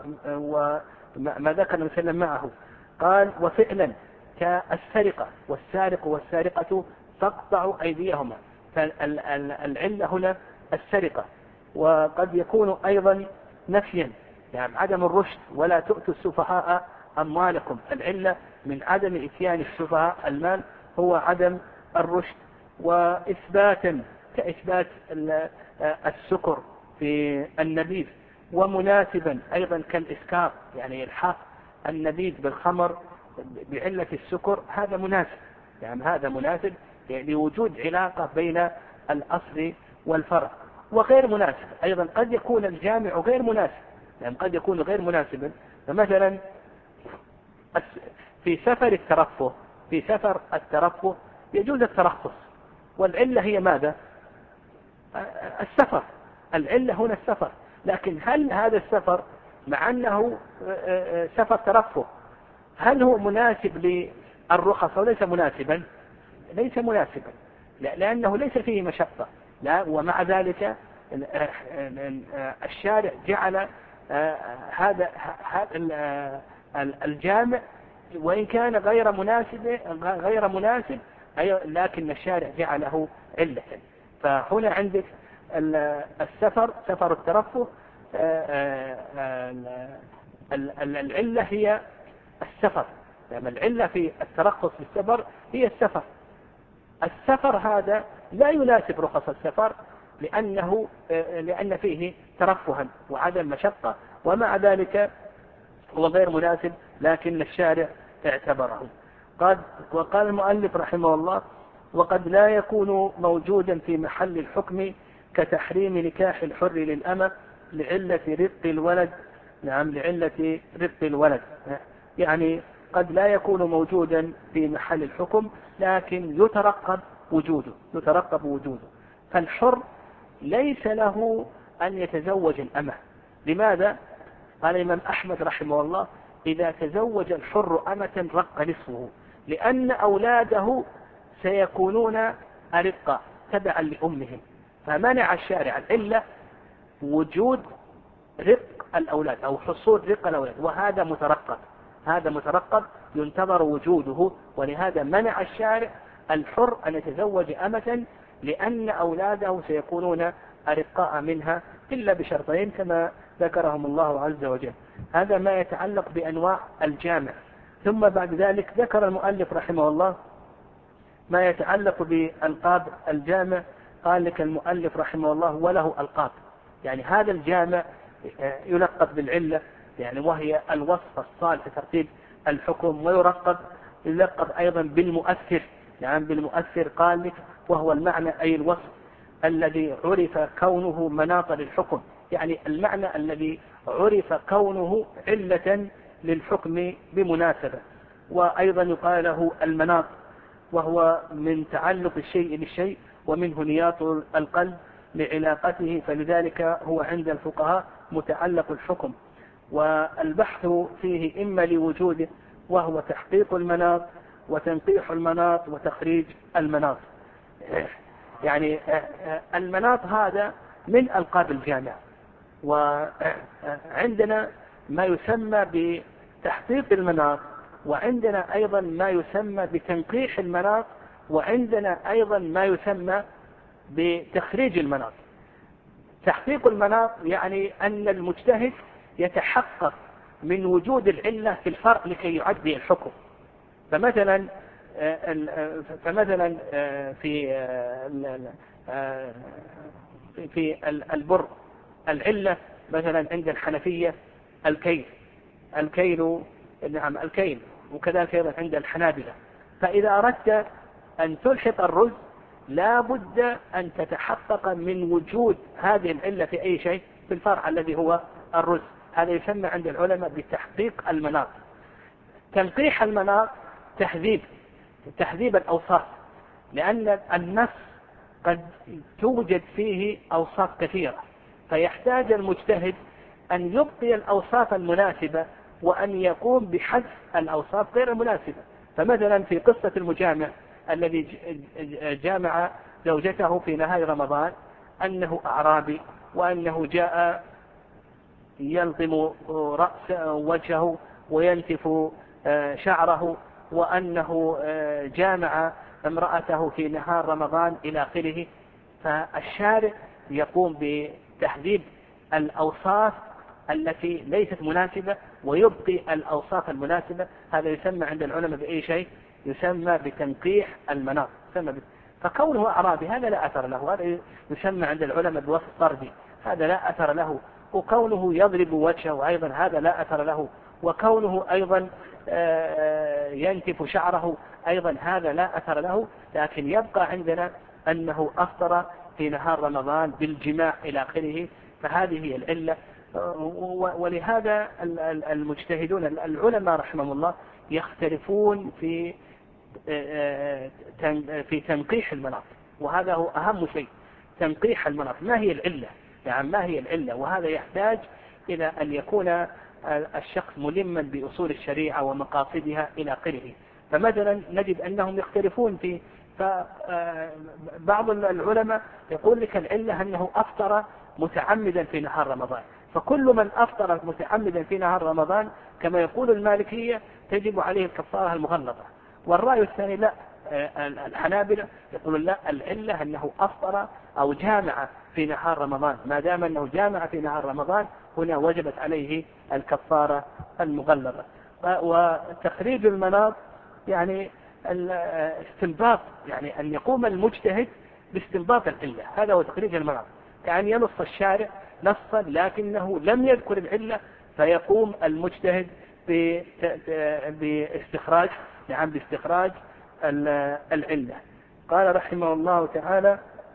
وما ذكر المسلم معه. قال: وفعلا كالسرقة، والسارق والسارقة فاقطعوا أيديهما، فالعلة هنا السرقة. وقد يكون أيضا نفيا، يعني عدم الرشد، ولا تؤتوا السفهاء أموالكم، العلة من عدم إتيان السفهاء المال هو عدم الرشد. وإثباتا كإثبات السكر في النبيذ، ومناسبا أيضا كالإسكار، يعني الحاق النبيذ بالخمر بعلة السكر، هذا مناسب، يعني هذا مناسب لوجود علاقة بين الأصل والفرع. وغير مناسب أيضا، قد يكون الجامع غير مناسب، يعني قد يكون غير مناسبا. فمثلا في سفر الترفه يجوز الترخص، والعلة هي ماذا؟ السفر. العلة هنا السفر. لكن هل هذا السفر مع أنه سفر ترفه هل هو مناسب للرخص أو ليس مناسبا؟ ليس مناسبا، لأنه ليس فيه مشقة. لا، ومع ذلك الشارع جعل هذا الجامع وإن كان غير مناسب لكن الشارع جعله علة. فهنا عندك السفر، سفر الترفه، العلة هي السفر. يعني العلة في الترخص بالسفر هي السفر. السفر هذا لا يناسب رخص السفر لأن فيه ترفها وعدم مشقة، ومع ذلك هو غير مناسب لكن الشارع اعتبره. وقال المؤلف رحمه الله: وقد لا يكون موجودا في محل الحكم كتحريم نكاح الحر للأمة لعلة رق الولد. نعم، لعلة رق الولد، يعني قد لا يكون موجودا في محل الحكم لكن يترقب وجوده. فالحر ليس له أن يتزوج الأمة. لماذا؟ قال الإمام أحمد رحمه الله: إذا تزوج الحر أمة رق نصفه، لأن أولاده سيكونون أرقا تبعا لأمهم. فمنع الشارع العلة وجود رق الأولاد أو حصول رق الأولاد، وهذا مترقب ينتظر وجوده. ولهذا منع الشارع الحر أن يتزوج أمة لأن أولاده سيكونون أرقاء منها إلا بشرطين كما ذكرهم الله عز وجل. هذا ما يتعلق بأنواع الجامع. ثم بعد ذلك ذكر المؤلف رحمه الله ما يتعلق بألقاب الجامع. قال لك المؤلف رحمه الله: وله ألقاب، يعني هذا الجامع يلقب بالعلة، يعني وهي الوصف الصالح لترتيب الحكم، ويلقب أيضا بالمؤثر. يعني بالمؤثر قال لك وهو المعنى أي الوصف الذي عرف كونه مناط للحكم، يعني المعنى الذي عرف كونه علة للحكم بمناسبة. وأيضا يقال له المناط، وهو من تعلق الشيء بالشيء ومنه نياط القلب لعلاقته، فلذلك هو عند الفقهاء متعلق الحكم. والبحث فيه إما لوجوده، وهو تحقيق المناط وتنقيح المناط وتخريج المناط. يعني المناط هذا من ألقاب الجامع. وعندنا ما يسمى بتحقيق المناط، وعندنا أيضا ما يسمى بتنقيح المناط، وعندنا أيضا ما يسمى بتخريج المناط. تحقيق المناط يعني أن المجتهد يتحقق من وجود العلة في الفرع لكي يعدي الحكم. فمثلا في البر العلة مثلا عند الحنفية الكيل، وكذلك أيضا عند الحنابلة. فإذا أردت أن تلحق الرز لا بد أن تتحقق من وجود هذه العلة في أي شيء في الفرع الذي هو الرز. هذا يسمى عند العلماء بتحقيق المناط. تنقيح المناط تهذيب الأوصاف، لأن النص قد توجد فيه أوصاف كثيرة، فيحتاج المجتهد أن يبقي الأوصاف المناسبة وأن يقوم بحذف الأوصاف غير المناسبة. فمثلا في قصة المجامع الذي جامع زوجته في نهاية رمضان أنه أعرابي، وأنه جاء يلطم وجهه وينتف شعره، وأنه جامع امرأته في نهار رمضان إلى آخره. فالشارع يقوم بتحديد الأوصاف التي ليست مناسبة ويبقي الأوصاف المناسبة. هذا يسمى عند العلماء بأي شيء؟ يسمى بتنقيح المناط. فكونه أعرابي هذا لا أثر له، هذا يسمى عند العلماء بوصف طردي، هذا لا أثر له. وكونه يضرب وجهه أيضا هذا لا أثر له. وكونه أيضا ينتف شعره أيضا هذا لا أثر له. لكن يبقى عندنا أنه أفطر في نهار رمضان بالجماع إلى آخره، فهذه هي العلة ولهذا المجتهدون العلماء رحمهم الله يختلفون في تنقيح المناط، وهذا هو أهم شيء، تنقيح المناط. ما هي العلة؟ يعني ما هي العلة؟ وهذا يحتاج إلى أن يكون الشخص ملما بأصول الشريعة ومقاصدها إلى آخره. فمثلا نجد أنهم يختلفون في بعض العلماء يقول لك العلة أنه أفطر متعمدا في نهار رمضان، فكل من أفطر متعمدا في نهار رمضان كما يقول المالكية تجب عليه الكفارة المغلظة. والرأي الثاني لا، الحنابلة يقولون لا، العلة أنه أفطر أو جامع في نهار رمضان، ما دام أنه جامع في نهار رمضان هنا وجبت عليه الكفارة المغلظة. وتخريج المناط يعني الاستنباط، يعني أن يقوم المجتهد باستنباط العلة، هذا هو تخريج المناط، كأن ينص الشارع نصا لكنه لم يذكر العلة، فيقوم المجتهد باستخراج العلة. قال رحمه الله تعالى: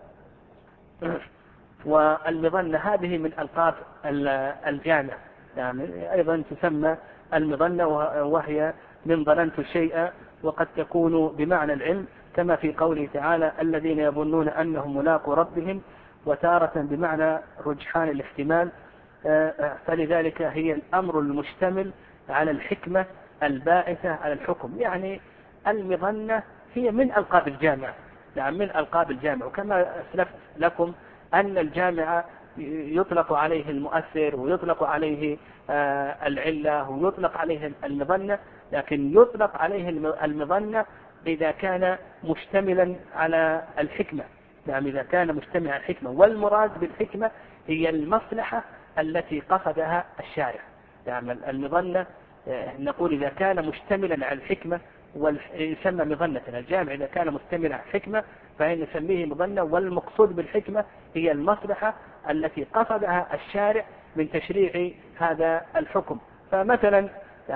والمظنة هذه من ألقاب الجامع، يعني أيضا تسمى المظنة، وهي من ظننت شيئا، وقد تكون بمعنى العلم كما في قوله تعالى: الذين يظنون أنهم ملاقو ربهم، وتارة بمعنى رجحان الاحتمال. فلذلك هي الأمر المشتمل على الحكمة الباعثة على الحكم. يعني المظنة هي من ألقاب الجامع، يعني من ألقاب الجامع. وكما أسلفت لكم أن الجامع يطلق عليه المؤثر، ويطلق عليه العلة، ويطلق عليه المظنة، لكن يطلق عليه المظنة إذا كان مشتملا على الحكمة، يعني إذا كان مشتملا على الحكمة، والمراد بالحكمة هي المصلحة التي قصدها الشارع. يعني المظنة نقول إذا كان مشتملا على الحكمة يسمى مظنة. الجامع إذا كان مشتملا على الحكمة فإن نسميه مظنة، والمقصود بالحكمة هي المصلحة التي قصدها الشارع من تشريع هذا الحكم. فمثلا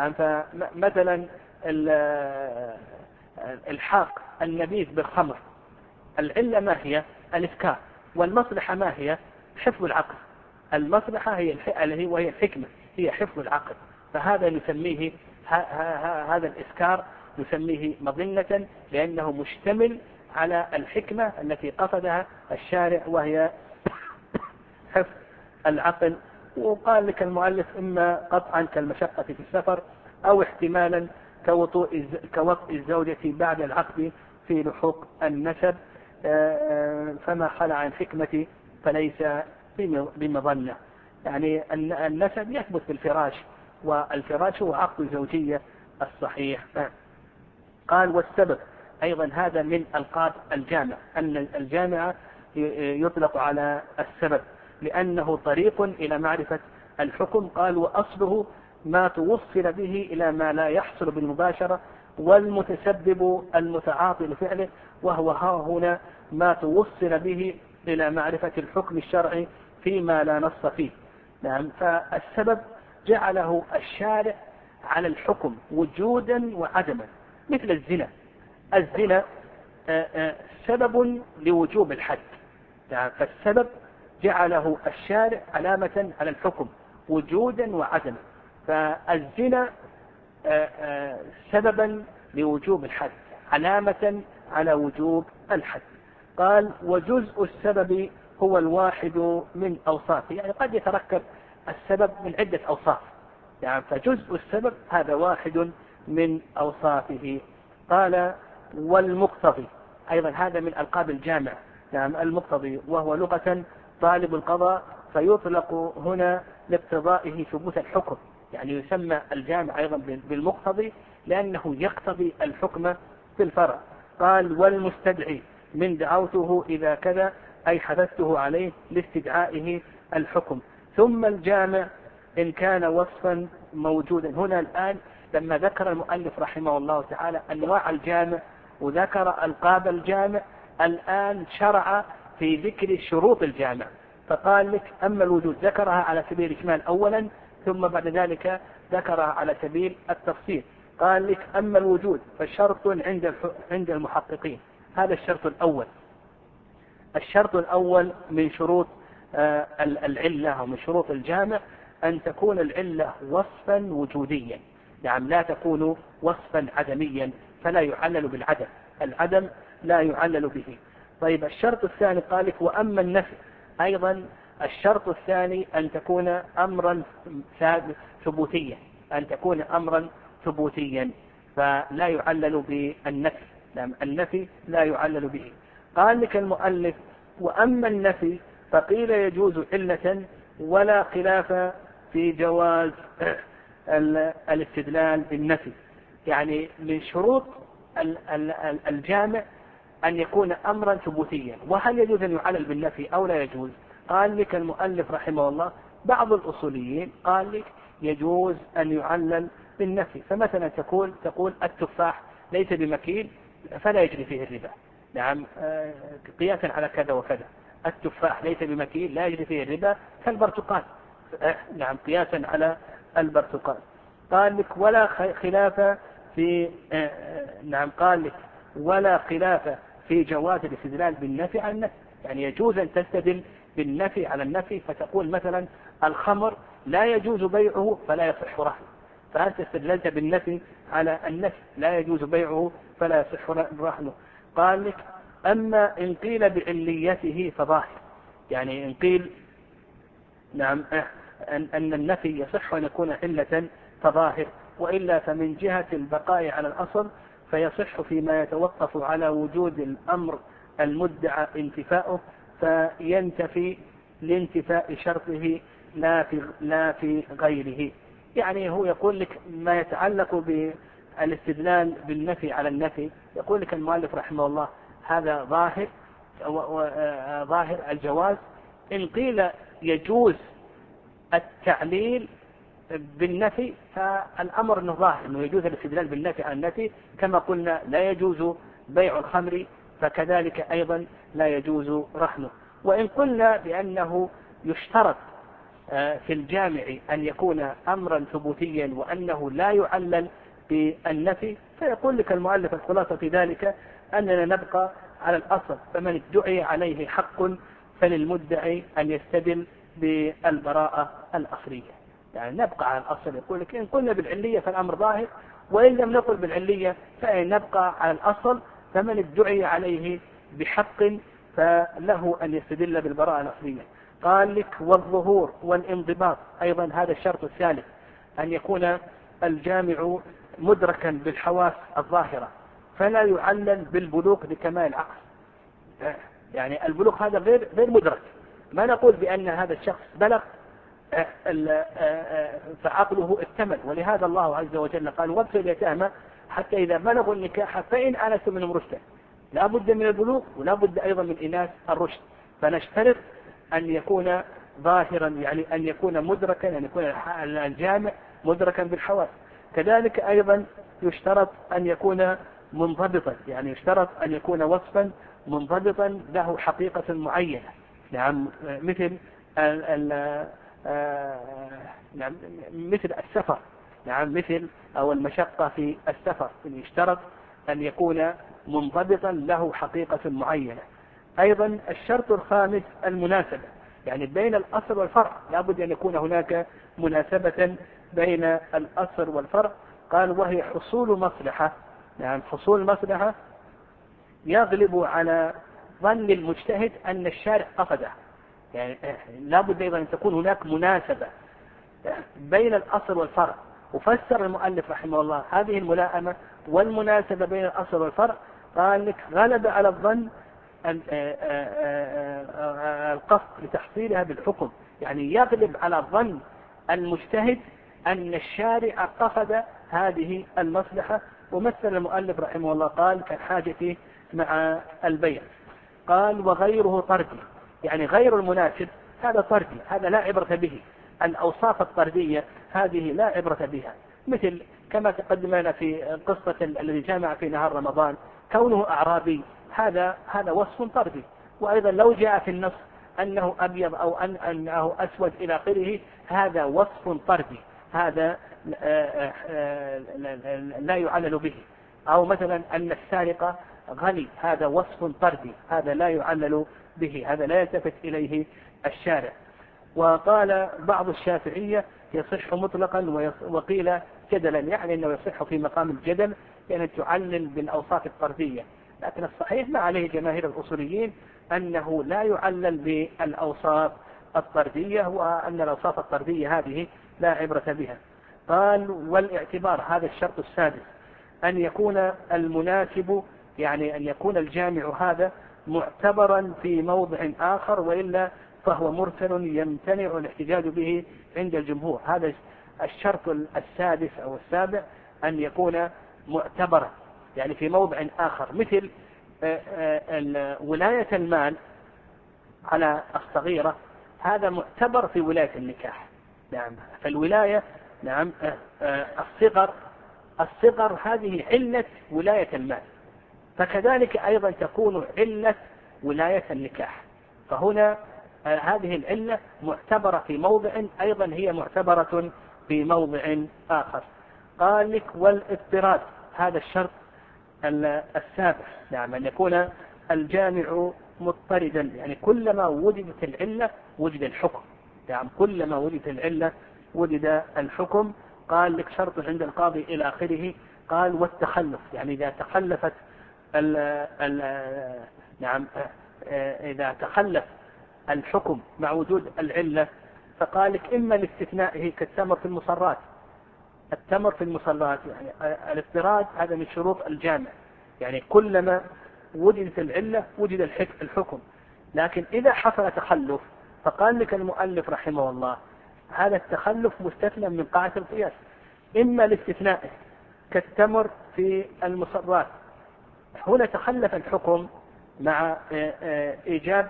الحاق النبيذ بالخمر، العلة ما هي؟ الإسكار. والمصلحة ما هي؟ حفظ العقل. المصلحة وهي الحكمة، هي حفظ العقل. فهذا نسميه هذا الإسكار نسميه مظنة، لأنه مشتمل على الحكمة التي قصدها الشارع وهي حفظ العقل. وقال لك المؤلف: إما قطعا كالمشقة في السفر، أو احتمالا كوطء الزوجة بعد العقد في لحوق النسب، فما خلع عن حكمة فليس بمظنة. يعني النسب يثبت بالفراش، والفراش هو عقد الزوجية الصحيح. قال: والسبب أيضا هذا من ألقاب الجامع، أن الجامع يطلق على السبب لأنه طريق إلى معرفة الحكم. قال: وأصله ما توصل به إلى ما لا يحصل بالمباشرة، والمتسبب المتعاطي لفعله، وهو هنا ما توصل به إلى معرفة الحكم الشرعي فيما لا نص فيه. نعم. فالسبب جعله الشارع على الحكم وجودا وعدما، مثل الزنا. الزنا سبب لوجوب الحد، يعني فالسبب جعله الشارع علامة على الحكم وجودا وعدما. فالزنا سببا لوجوب الحد، علامة على وجوب الحد. قال: وجزء السبب هو الواحد من أوصافه، يعني قد يتركب السبب من عدة أوصاف، يعني فجزء السبب هذا واحد من أوصافه. قال: والمقتضي أيضا هذا من ألقاب الجامع، يعني المقتضي وهو لغة طالب القضاء، فيطلق هنا لاقتضائه ثبوت الحكم، يعني يسمى الجامع أيضا بالمقتضي لأنه يقتضي الحكم في الفرع. قال: والمستدعي من دعوته إذا كذا، أي حدثته عليه لاستدعائه الحكم. ثم الجامع إن كان وصفا موجودا. هنا الآن لما ذكر المؤلف رحمه الله تعالى أنواع الجامع وذكر ألقاب الجامع، الآن شرع في ذكر شروط الجامع، فقال لك: أما الوجود ذكرها على سبيل الإجمال أولا، ثم بعد ذلك ذكرها على سبيل التفصيل. قال لك: أما الوجود فشرط عند المحققين، هذا الشرط الأول. الشرط الأول من شروط العلة ومن شروط الجامع أن تكون العلة وصفا وجوديا، نعم لا تكون وصفا عدميا فلا يعلل بالعدم، العدم لا يعلل به. طيب الشرط الثاني قال لك وأما النفي أيضا الشرط الثاني أن تكون أمرا ثبوتيا، أن تكون أمرا ثبوتيا فلا يعلل بالنفي، نعم النفي لا يعلل به. قال لك المؤلف وأما النفي فقيل يجوز علة ولا خلاف في جواز الاستدلال بالنفي. يعني من شروط الجامع أن يكون أمرا ثبوتيا. وهل يجوز أن يعلل بالنفي أو لا يجوز؟ قال لك المؤلف رحمه الله بعض الأصوليين قال لك يجوز أن يعلل بالنفي. فمثلا تقول التفاح ليس بمكيل فلا يجري فيه الربا، نعم قياسا على كذا وكذا. التفاح ليس بمكيل لا يجري فيه الربا كالبرتقال، نعم قياسا على البرتقال. قال لك ولا خلاف في نعم قال لك ولا خلاف في جواز الاستدلال بالنفي على النفي. يعني يجوز أن تستدل بالنفي على النفي، فتقول مثلا الخمر لا يجوز بيعه فلا يصح رهنه، فأنت استدللت بالنفي على النفي لا يجوز بيعه فلا يصح رهنه. قال لك أما إن قيل بعليته فظاهر، يعني إن قيل نعم أن النفي يصح أن يكون علة فظاهر، وإلا فمن جهة البقاء على الأصل فيصح فيما يتوقف على وجود الأمر المدعى انتفاؤه فينتفي لانتفاء شرطه لا في غيره. يعني هو يقول لك ما يتعلق بالاستدلال بالنفي على النفي، يقول لك المؤلف رحمه الله هذا ظاهر الجواز. إن قيل يجوز التعليل بالنفي فالأمر أنه ظاهر أنه يجوز الاستدلال بالنفي على النفي، كما قلنا لا يجوز بيع الخمر فكذلك أيضا لا يجوز رهنه. وإن قلنا بأنه يشترط في الجامع أن يكون أمرا ثبوتيا وأنه لا يعلل بالنفي، فيقول لك المؤلف الخلاصة في ذلك أننا نبقى على الأصل، فمن ادعي عليه حق فللمدعي أن يستدل بالبراءة الأصلية. يعني نبقى على الأصل، يقول لك إن قلنا بالعلية فالأمر ظاهر، وإن لم نقل بالعلية فإن نبقى على الأصل، فمن ادعي عليه بحق فله أن يستدل بالبراءة الأصلية. قال لك والظهور والانضباط أيضا هذا الشرط الثالث، أن يكون الجامع مدركا بالحواس الظاهرة فلا يعلل بالبلوغ لكمال العقل. يعني البلوغ هذا غير مدرك، ما نقول بأن هذا الشخص بلغ فعقله اكتمل، ولهذا الله عز وجل قال وابتلوا اليتامى حتى إذا بلغوا النكاح فإن آنستم منهم رشدا. لا بد من البلوغ ولا بد أيضا من إناث الرشد، فنشترط أن يكون ظاهرا، يعني أن يكون مدركا، أن يكون الجامع مدركا بالحواس. كذلك أيضا يشترط أن يكون منضبطا، يعني يشترط أن يكون وصفا منضبطا له حقيقة معينة، نعم مثل مثل السفر، نعم مثل أو المشقة في السفر، يشترط أن يكون منضبطا له حقيقة معينة. أيضا الشرط الخامس المناسبة، يعني بين الأصل والفرع لابد أن يكون هناك مناسبة بين الأصل والفرع. قال وهي حصول مصلحة، يعني حصول مصلحة يغلب على ظن المجتهد أن الشارع قصده، يعني لابد أيضا أن تكون هناك مناسبة بين الأصل والفرع. وفسر المؤلف رحمه الله هذه الملائمة والمناسبة بين الأصل والفرع، قال لك غلب على الظن القصد لتحصيلها بالحكم، يعني يغلب على الظن المجتهد أن الشارع قصد هذه المصلحة. ومثل المؤلف رحمه الله قال كالحاجة مع البيع. قال وغيره طردي، يعني غير المناسب هذا طردي، هذا لا عبرة به. الأوصاف الطردية هذه لا عبرة بها، مثل كما تقدم لنا في قصة الذي جامع في نهار رمضان كونه أعرابي، هذا وصف طردي. وأيضا لو جاء في النص أنه أبيض أو أنه أسود إلى آخره هذا وصف طردي، هذا لا يعلل به. أو مثلا أن السارق غني هذا وصف طردي، هذا لا يعلل به، هذا لا يلتفت إليه الشارع. وقال بعض الشافعية يصح مطلقا وقيل جدلا، يعني أنه يصح في مقام الجدل لأن تعلل بالأوصاف الطردية، لكن الصحيح ما عليه جماهير الأصوليين أنه لا يعلل بالأوصاف الطردية، وأن الأوصاف الطردية هذه لا عبرة بها. قال والاعتبار، هذا الشرط السادس، أن يكون المناسب، يعني أن يكون الجامع هذا معتبرا في موضع آخر، وإلا فهو مرسل يمتنع الاحتجاج به عند الجمهور. هذا الشرط السادس أو السابع، أن يكون معتبرا يعني في موضع آخر، مثل ولاية المال على الصغيرة، هذا معتبر في ولاية النكاح. نعم، فالولاية نعم الصغر هذه علة ولاية المال، فكذلك أيضا تكون علة ولاية النكاح. فهنا هذه العلة معتبرة في موضع، أيضا هي معتبرة في موضع آخر. قال لك والاضطراد، هذا الشرط السابع، نعم، أن يكون الجامع مضطردا، يعني كلما وجدت العلة وجد الحكم، نعم، كلما وجدت العلة وجد الحكم. قال لك شرط عند القاضي إلى آخره. قال والتخلف، يعني إذا تخلفت نعم إذا تخلف الحكم مع وجود العلة، فقال لك إما لاستثنائه كالتمر في المصرات. التمر في المصرات يعني الاضطراد هذا من شروط الجامع، يعني كلما وجدت العلة وجد الحكم. لكن إذا حصل تخلف، فقال لك المؤلف رحمه الله هذا التخلف مستثنى من قاعدة القياس، إما لاستثنائه كالتمر في المصرات، هنا تخلف الحكم مع إيجاب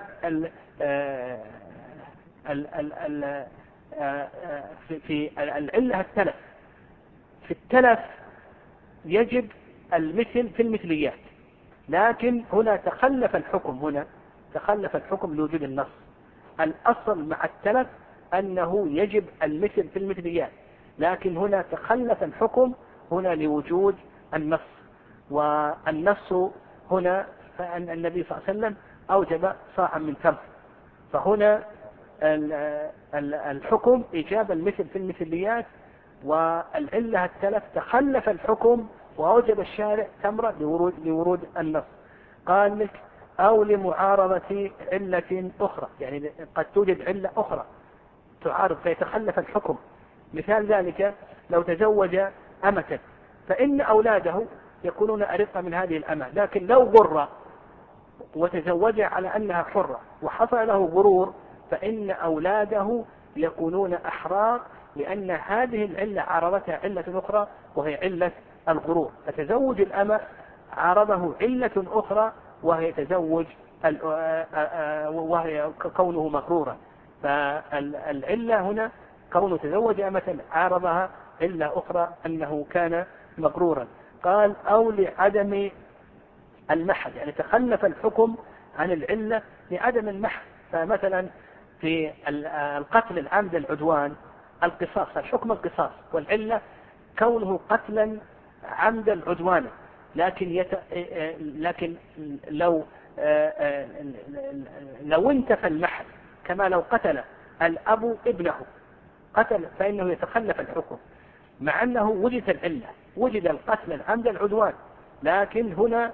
في العلة التلف. في التلف يجب المثل في المثليات، لكن هنا تخلف الحكم لوجود النص. الأصل مع التلف أنه يجب المثل في المثليات، لكن هنا تخلف الحكم هنا لوجود النص، والنص هنا فأن النبي صلى الله عليه وسلم أوجب صاعا من تمر، فهنا الحكم إيجاب المثل في المثليات، والعلة التلف تخلف الحكم وأوجب الشارع تمرة لورود النص. قال لك أو لمعارضة علة أخرى، يعني قد توجد علة أخرى تعارض فيتخلف الحكم. مثال ذلك لو تزوج أمة فإن أولاده يكونون أرق من هذه الأمة، لكن لو غر وتزوج على أنها حرة وحصل له غرور فإن أولاده يكونون أحرار، لأن هذه العلة عارضتها علة أخرى وهي علة الغرور، فتزوج الأمة عارضه علة أخرى وهي تزوج وهي كونه مغرورا. فالعلة هنا كونه تزوج أمة عارضها علة أخرى أنه كان مغرورا. قال أو لعدم المحل، يعني تخلف الحكم عن العلة لعدم المحل. فمثلا في القتل العمد العدوان القصاص، الحكم القصاص، والعلة كونه قتلا عمد العدوان، لكن لو انتفى المحل، كما لو قتل الأب ابنه قتل فإنه يتخلف الحكم، مع أنه وجد العلة، وجد القتل العمد العدوان، لكن هنا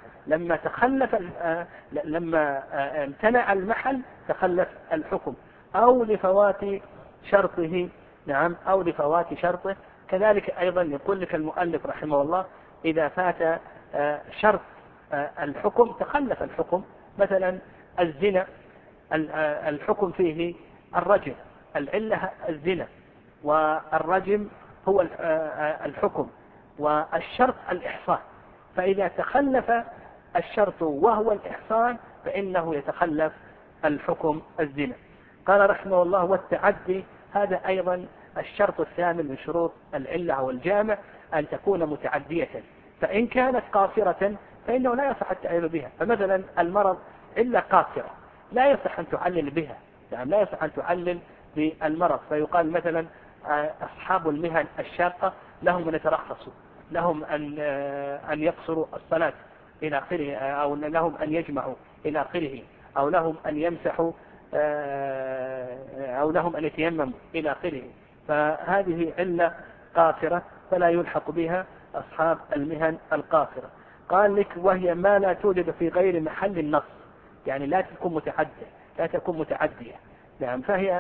لما امتنع المحل تخلف الحكم. أو لفوات شرطه، نعم، أو لفوات شرطه. كذلك أيضا يقول لك المؤلف رحمه الله إذا فات شرط الحكم تخلف الحكم. مثلا الزنا الحكم فيه الرجم، العلة الزنا والرجم هو الحكم، والشرط الإحصان، فإذا تخلف الشرط وهو الإحصان فإنه يتخلف الحكم الزنا. قال رحمه الله والتعدي، هذا أيضا الشرط الثامن من شروط العلة والجامع، أن تكون متعدية، فإن كانت قاصرة فإنه لا يصح التعليل بها. فمثلا المرض علة قاصرة لا يصح أن تعلل بها، يعني لا يصح أن تعلل بالمرض، فيقال مثلا أصحاب المهن الشاقة لهم أن يترخصوا، لهم أن يقصروا الصلاة إلى آخره، أو لهم أن يجمعوا إلى آخره، أو لهم أن يمسحوا أو لهم أن يتيمموا إلى آخره، فهذه علة قاصرة فلا يلحق بها أصحاب المهن القاصرة. قال لك وهي ما لا توجد في غير محل النص، يعني لا تكون متعدية. نعم، فهي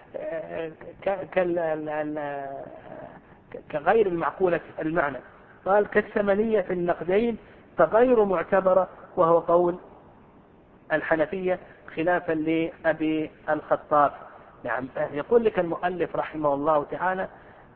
كغير المعقولة المعنى. قال كالثمنية في النقدين فغير معتبرة، وهو قول الحنفية خلافا لأبي الخطاب. نعم، يقول لك المؤلف رحمه الله تعالى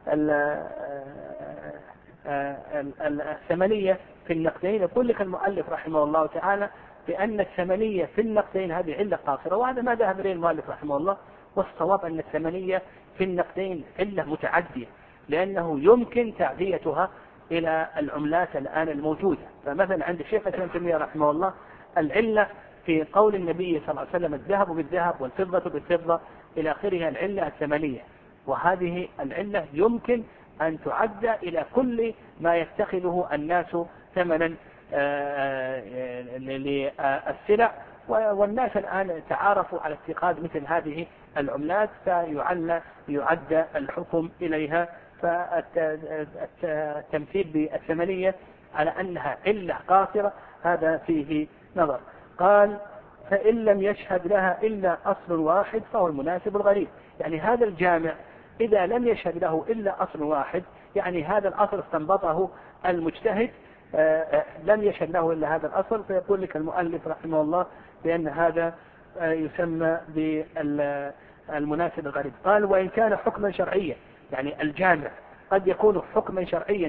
الثمنية في النقدين، يقول لك المؤلف رحمه الله تعالى بأن الثمنية في النقدين هذه علة قاصرة، وهذا ما ذهب إليه المؤلف رحمه الله. والصواب أن الثمنية في النقدين علة متعدية، لأنه يمكن تعديتها إلى العملات الآن الموجودة. فمثلا عند الشيخ ابن تيمية رحمه الله العلة في قول النبي صلى الله عليه وسلم الذهب بالذهب والفضة بالفضة إلى آخره العلة الثمنية، وهذه العلة يمكن أن تعدى إلى كل ما يتخذه الناس ثمنا للسلع، والناس الآن تعارفوا على اتخاذ مثل هذه العملات، فيعد الحكم إليها. فالتمثيل بالثمنية على أنها علة قاصرة هذا فيه نظر. قال فإن لم يشهد لها إلا أصل واحد فهو المناسب الغريب، يعني هذا الجامع إذا لم يشهد له إلا أصل واحد، يعني هذا الأصل استنبطه المجتهد، لم يشهد له إلا هذا الأصل، فيقول لك المؤلف رحمه الله بأن هذا يسمى بالمناسب الغريب. قال وإن كان حكما شرعيا، يعني الجامع قد يكون حكما شرعيا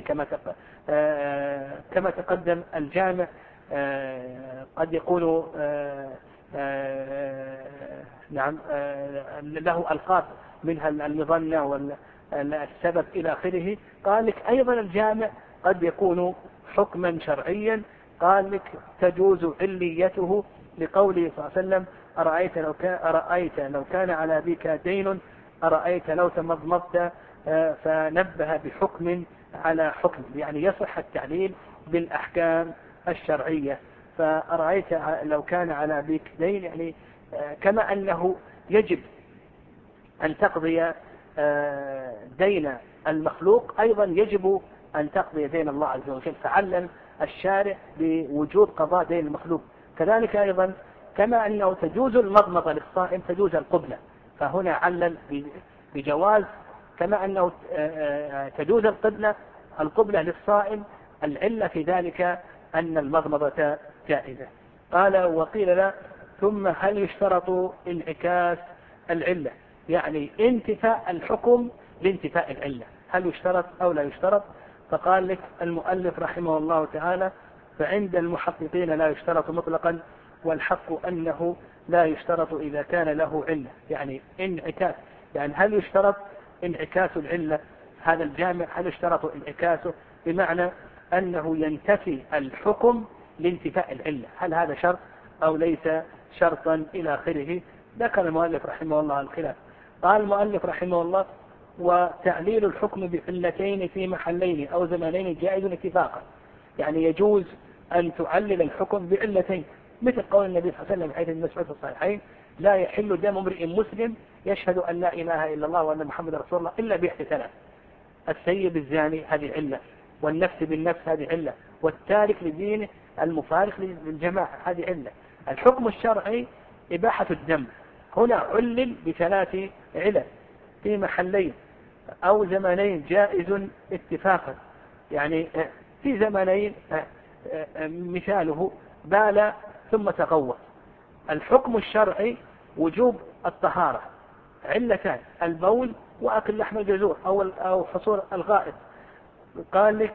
كما تقدم. الجامع قد يكون نعم له ألفاظ منها المظنة والسبب إلى آخره. قال لك أيضا الجامع قد يكون حكما شرعيا. قال لك تجوز عليته لقوله صلى الله عليه وسلم أرأيت لو كان على أبيك دين أرأيت لو تمضمضت، فنبه بحكم على حكم، يعني يصح التعليل بالأحكام الشرعية. فأرأيت لو كان على أبيك دين، يعني كما أنه يجب أن تقضي دين المخلوق أيضا يجب أن تقضي دين الله عز وجل، فعلل الشارع بوجوب قضاء دين المخلوق. كذلك أيضا كما أنه تجوز المضمضة للصائم تجوز القبلة، فهنا علل بجواز، كما أنه تجوز القبلة للصائم، العلة في ذلك أن المضمضة جائزة. قال وقيل لا ثم هل يشترط انعكاس العلة، يعني انتفاء الحكم لانتفاء العلة، هل يشترط أو لا يشترط؟ فقال لك المؤلف رحمه الله تعالى فعند المحققين لا يشترط مطلقا، والحق أنه لا يشترط إذا كان له علة، يعني انعكاس، يعني هل يشترط انعكاس العلة؟ هذا الجامع هل يشترط انعكاسه بمعنى أنه ينتفي الحكم لانتفاء العلة، هل هذا شرط أو ليس شرطا إلى آخره؟ ذكر المؤلف رحمه الله الخلاف. قال المؤلف رحمه الله وتعليل الحكم بعلتين في محلين أو زمانين جائز اتفاقا، يعني يجوز أن تعلل الحكم بعلتين، مثل قول النبي صلى الله عليه وسلم حيث المسعود في الصحيحين لا يحل دم امرئ مسلم يشهد أن لا إله إلا الله وأن محمد رسول الله إلا بإحدى ثلاث: السيب الزاني هذه علة، والنفس بالنفس هذه علة، والتارك لدينه المفارق للجماعة هذه علة. الحكم الشرعي إباحة الدم، هنا علل بثلاث علل في محلين أو زمانين جائز اتفاقا، يعني في زمانين مثاله بال ثم تغوط. الحكم الشرعي وجوب الطهارة، علتان: البول وأكل لحم الجزور أو حصول الغائط. قال لك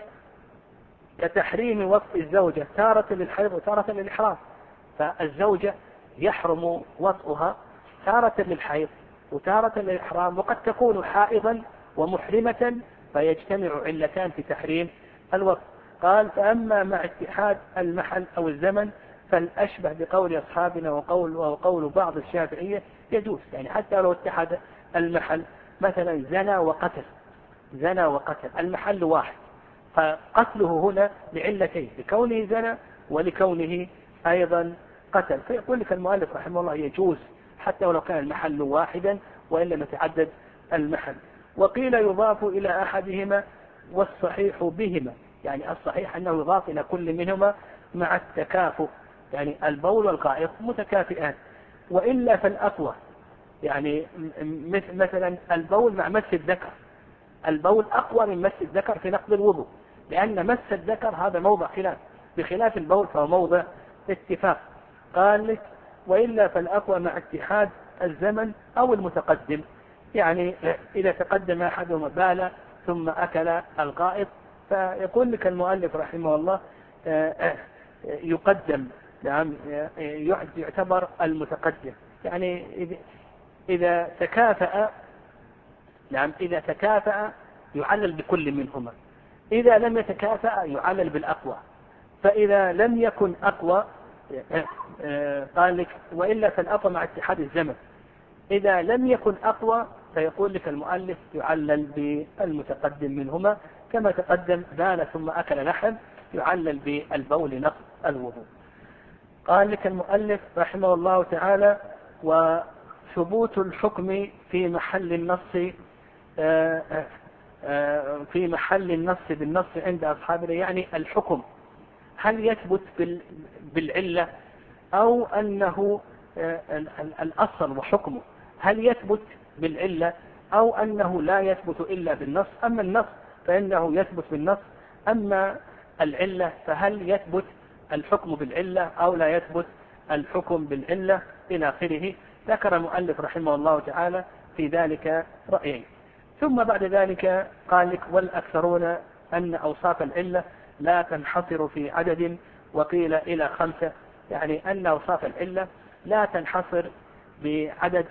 كتحريم وطء الزوجة تارة للحيض وتارة للإحرام، فالزوجة يحرم وطئها تارة للحيض وتارة للإحرام، وقد تكون حائضا ومحرمة، فيجتمع علتان في تحريم الوطء. قال فأما مع اتحاد المحل أو الزمن فالأشبه بقول أصحابنا وقول بعض الشافعية يجوز، يعني حتى لو اتحد المحل، مثلا زنا وقتل المحل واحد، فقتله هنا لعلتين: لكونه زنا ولكونه أيضا قتل. فيقول لك المؤلف رحمه الله يجوز حتى ولو كان المحل واحدا وإن لم يتعدد المحل. وقيل يضاف إلى أحدهما والصحيح بهما، يعني الصحيح أنه يضاف إلى كل منهما مع التكافؤ، يعني البول والغائط متكافئان. وإلا فالأقوى، يعني مثلا البول مع مس الذكر، البول أقوى من مس الذكر في نقض الوضوء، لأن مس الذكر هذا موضع خلاف، بخلاف البول فهو موضع اتفاق. قال لك وإلا فالأقوى مع اتحاد الزمن أو المتقدم، يعني إذا تقدم أحدهما بال ثم أكل الغائط، فيقول لك المؤلف رحمه الله يقدم، نعم يعتبر المتقدم، يعني إذا تكافأ، نعم إذا تكافأ يعلل بكل منهما، إذا لم يتكافأ يعلل بالأقوى، فإذا لم يكن أقوى قال لك وإلا فالأقوى مع اتحاد الزمن، إذا لم يكن أقوى فيقول لك المؤلف يعلل بالمتقدم منهما، كما تقدم بال ثم أكل لحم يعلل بالبول نقض الوضوء. قال لك المؤلف رحمه الله تعالى وثبوت الحكم في محل النص، في محل النص بالنص عند أصحابنا، يعني الحكم هل يثبت بالعلة أو أنه الأصل وحكمه هل يثبت بالعلة أو أنه لا يثبت إلا بالنص. أما النص فإنه يثبت بالنص، أما العلة فهل يثبت الحكم بالعلة أو لا يثبت الحكم بالعلة إلى آخره. ذكر المؤلف رحمه الله تعالى في ذلك رأيين. ثم بعد ذلك قال لك والأكثرون أن أوصاف العلة لا تنحصر في عدد، وقيل إلى 5، يعني أن أوصاف العلة لا تنحصر بعدد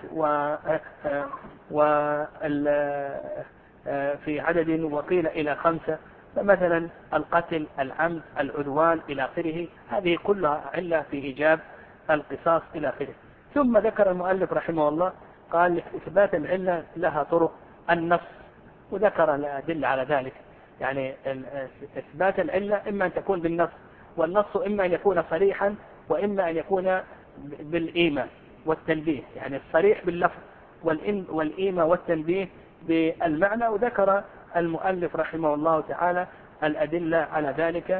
في عدد، وقيل إلى 5. فمثلا القتل، العمد، العدوان إلى آخره، هذه كلها علة في إيجاب القصاص إلى آخره. ثم ذكر المؤلف رحمه الله قال إثبات العلة لها طرق، النص، وذكر الأدلة على ذلك، يعني إثبات العلة إما أن تكون بالنص، والنص إما أن يكون صريحا وإما أن يكون بالإيمة والتنبيه، يعني الصريح باللفظ والإيمة والتنبيه بالمعنى. وذكر المؤلف رحمه الله تعالى الأدلة على ذلك.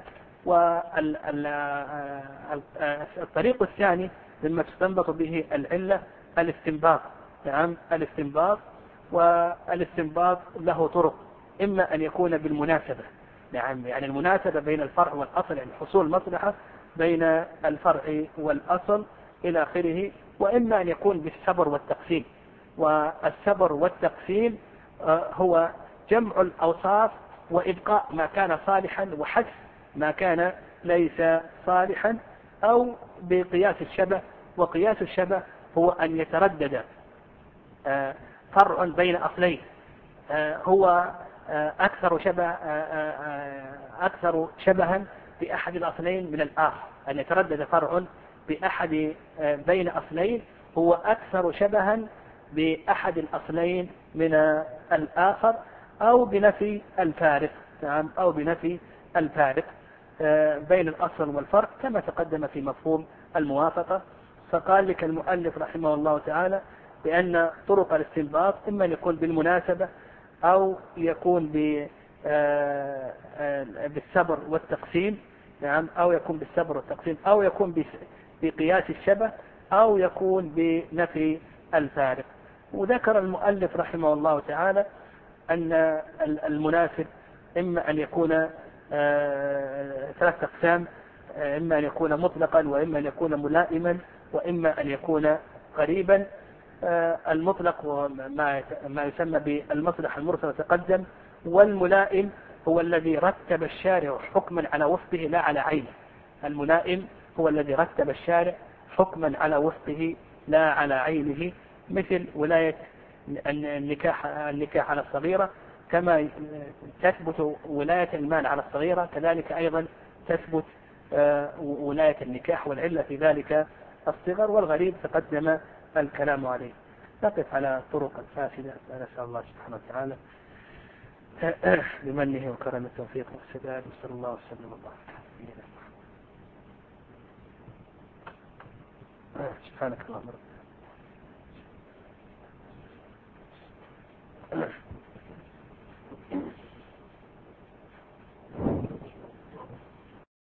والطريق الثاني مما تستنبط به العلة الاستنباط، نعم الاستنباط، والاستنباط له طرق، إما أن يكون بالمناسبة، نعم يعني المناسبة بين الفرع والأصل، يعني حصول مصلحة بين الفرع والأصل إلى آخره، وإما أن يكون بالسبر والتقسيم. والسبر والتقسيم هو جمع الأوصاف وإبقاء ما كان صالحا وحذف ما كان ليس صالحا، أو بقياس الشبه. وقياس الشبه هو أن يتردد فرع بين أصلين هو أكثر شبها بأحد الأصلين من الآخر، أن يتردد فرع بأحد بين أصلين هو أكثر شبها بأحد الأصلين من الآخر، أو بنفي الفارق، نعم أو بنفي الفارق بين الأصل والفرق كما تقدم في مفهوم الموافقة. فقال لك المؤلف رحمه الله تعالى بأن طرق الاستنباط إما أن يكون بالمناسبة، أو يكون بالسبر والتقسيم، نعم أو يكون بالسبر والتقسيم، أو يكون بقياس الشبه، أو يكون بنفي الفارق. وذكر المؤلف رحمه الله تعالى أن المناسب إما أن يكون 3 أقسام، إما أن يكون مطلقا، وإما أن يكون ملائما، وإما أن يكون قريبا. المطلق هو ما يسمى بالمصلحة المرسلة تقدم، والملائم هو الذي رتب الشارع حكما على وفقه لا على عينه. الملائم هو الذي رتب الشارع حكما على وفقه لا على عينه، مثل ولاية النكاح على الصغيرة، كما تثبت ولاية المال على الصغيرة كذلك أيضا تثبت ولاية النكاح، والعلة في ذلك الصغر، والغريب تقدم الكلام عليه. نقف على الطرق الفاسدة، نسأل الله سبحانه وتعالى بمنه وكرم التوفيق والسداد، وصلى الله وسلم وبارك. سبحانك اللهم ربنا.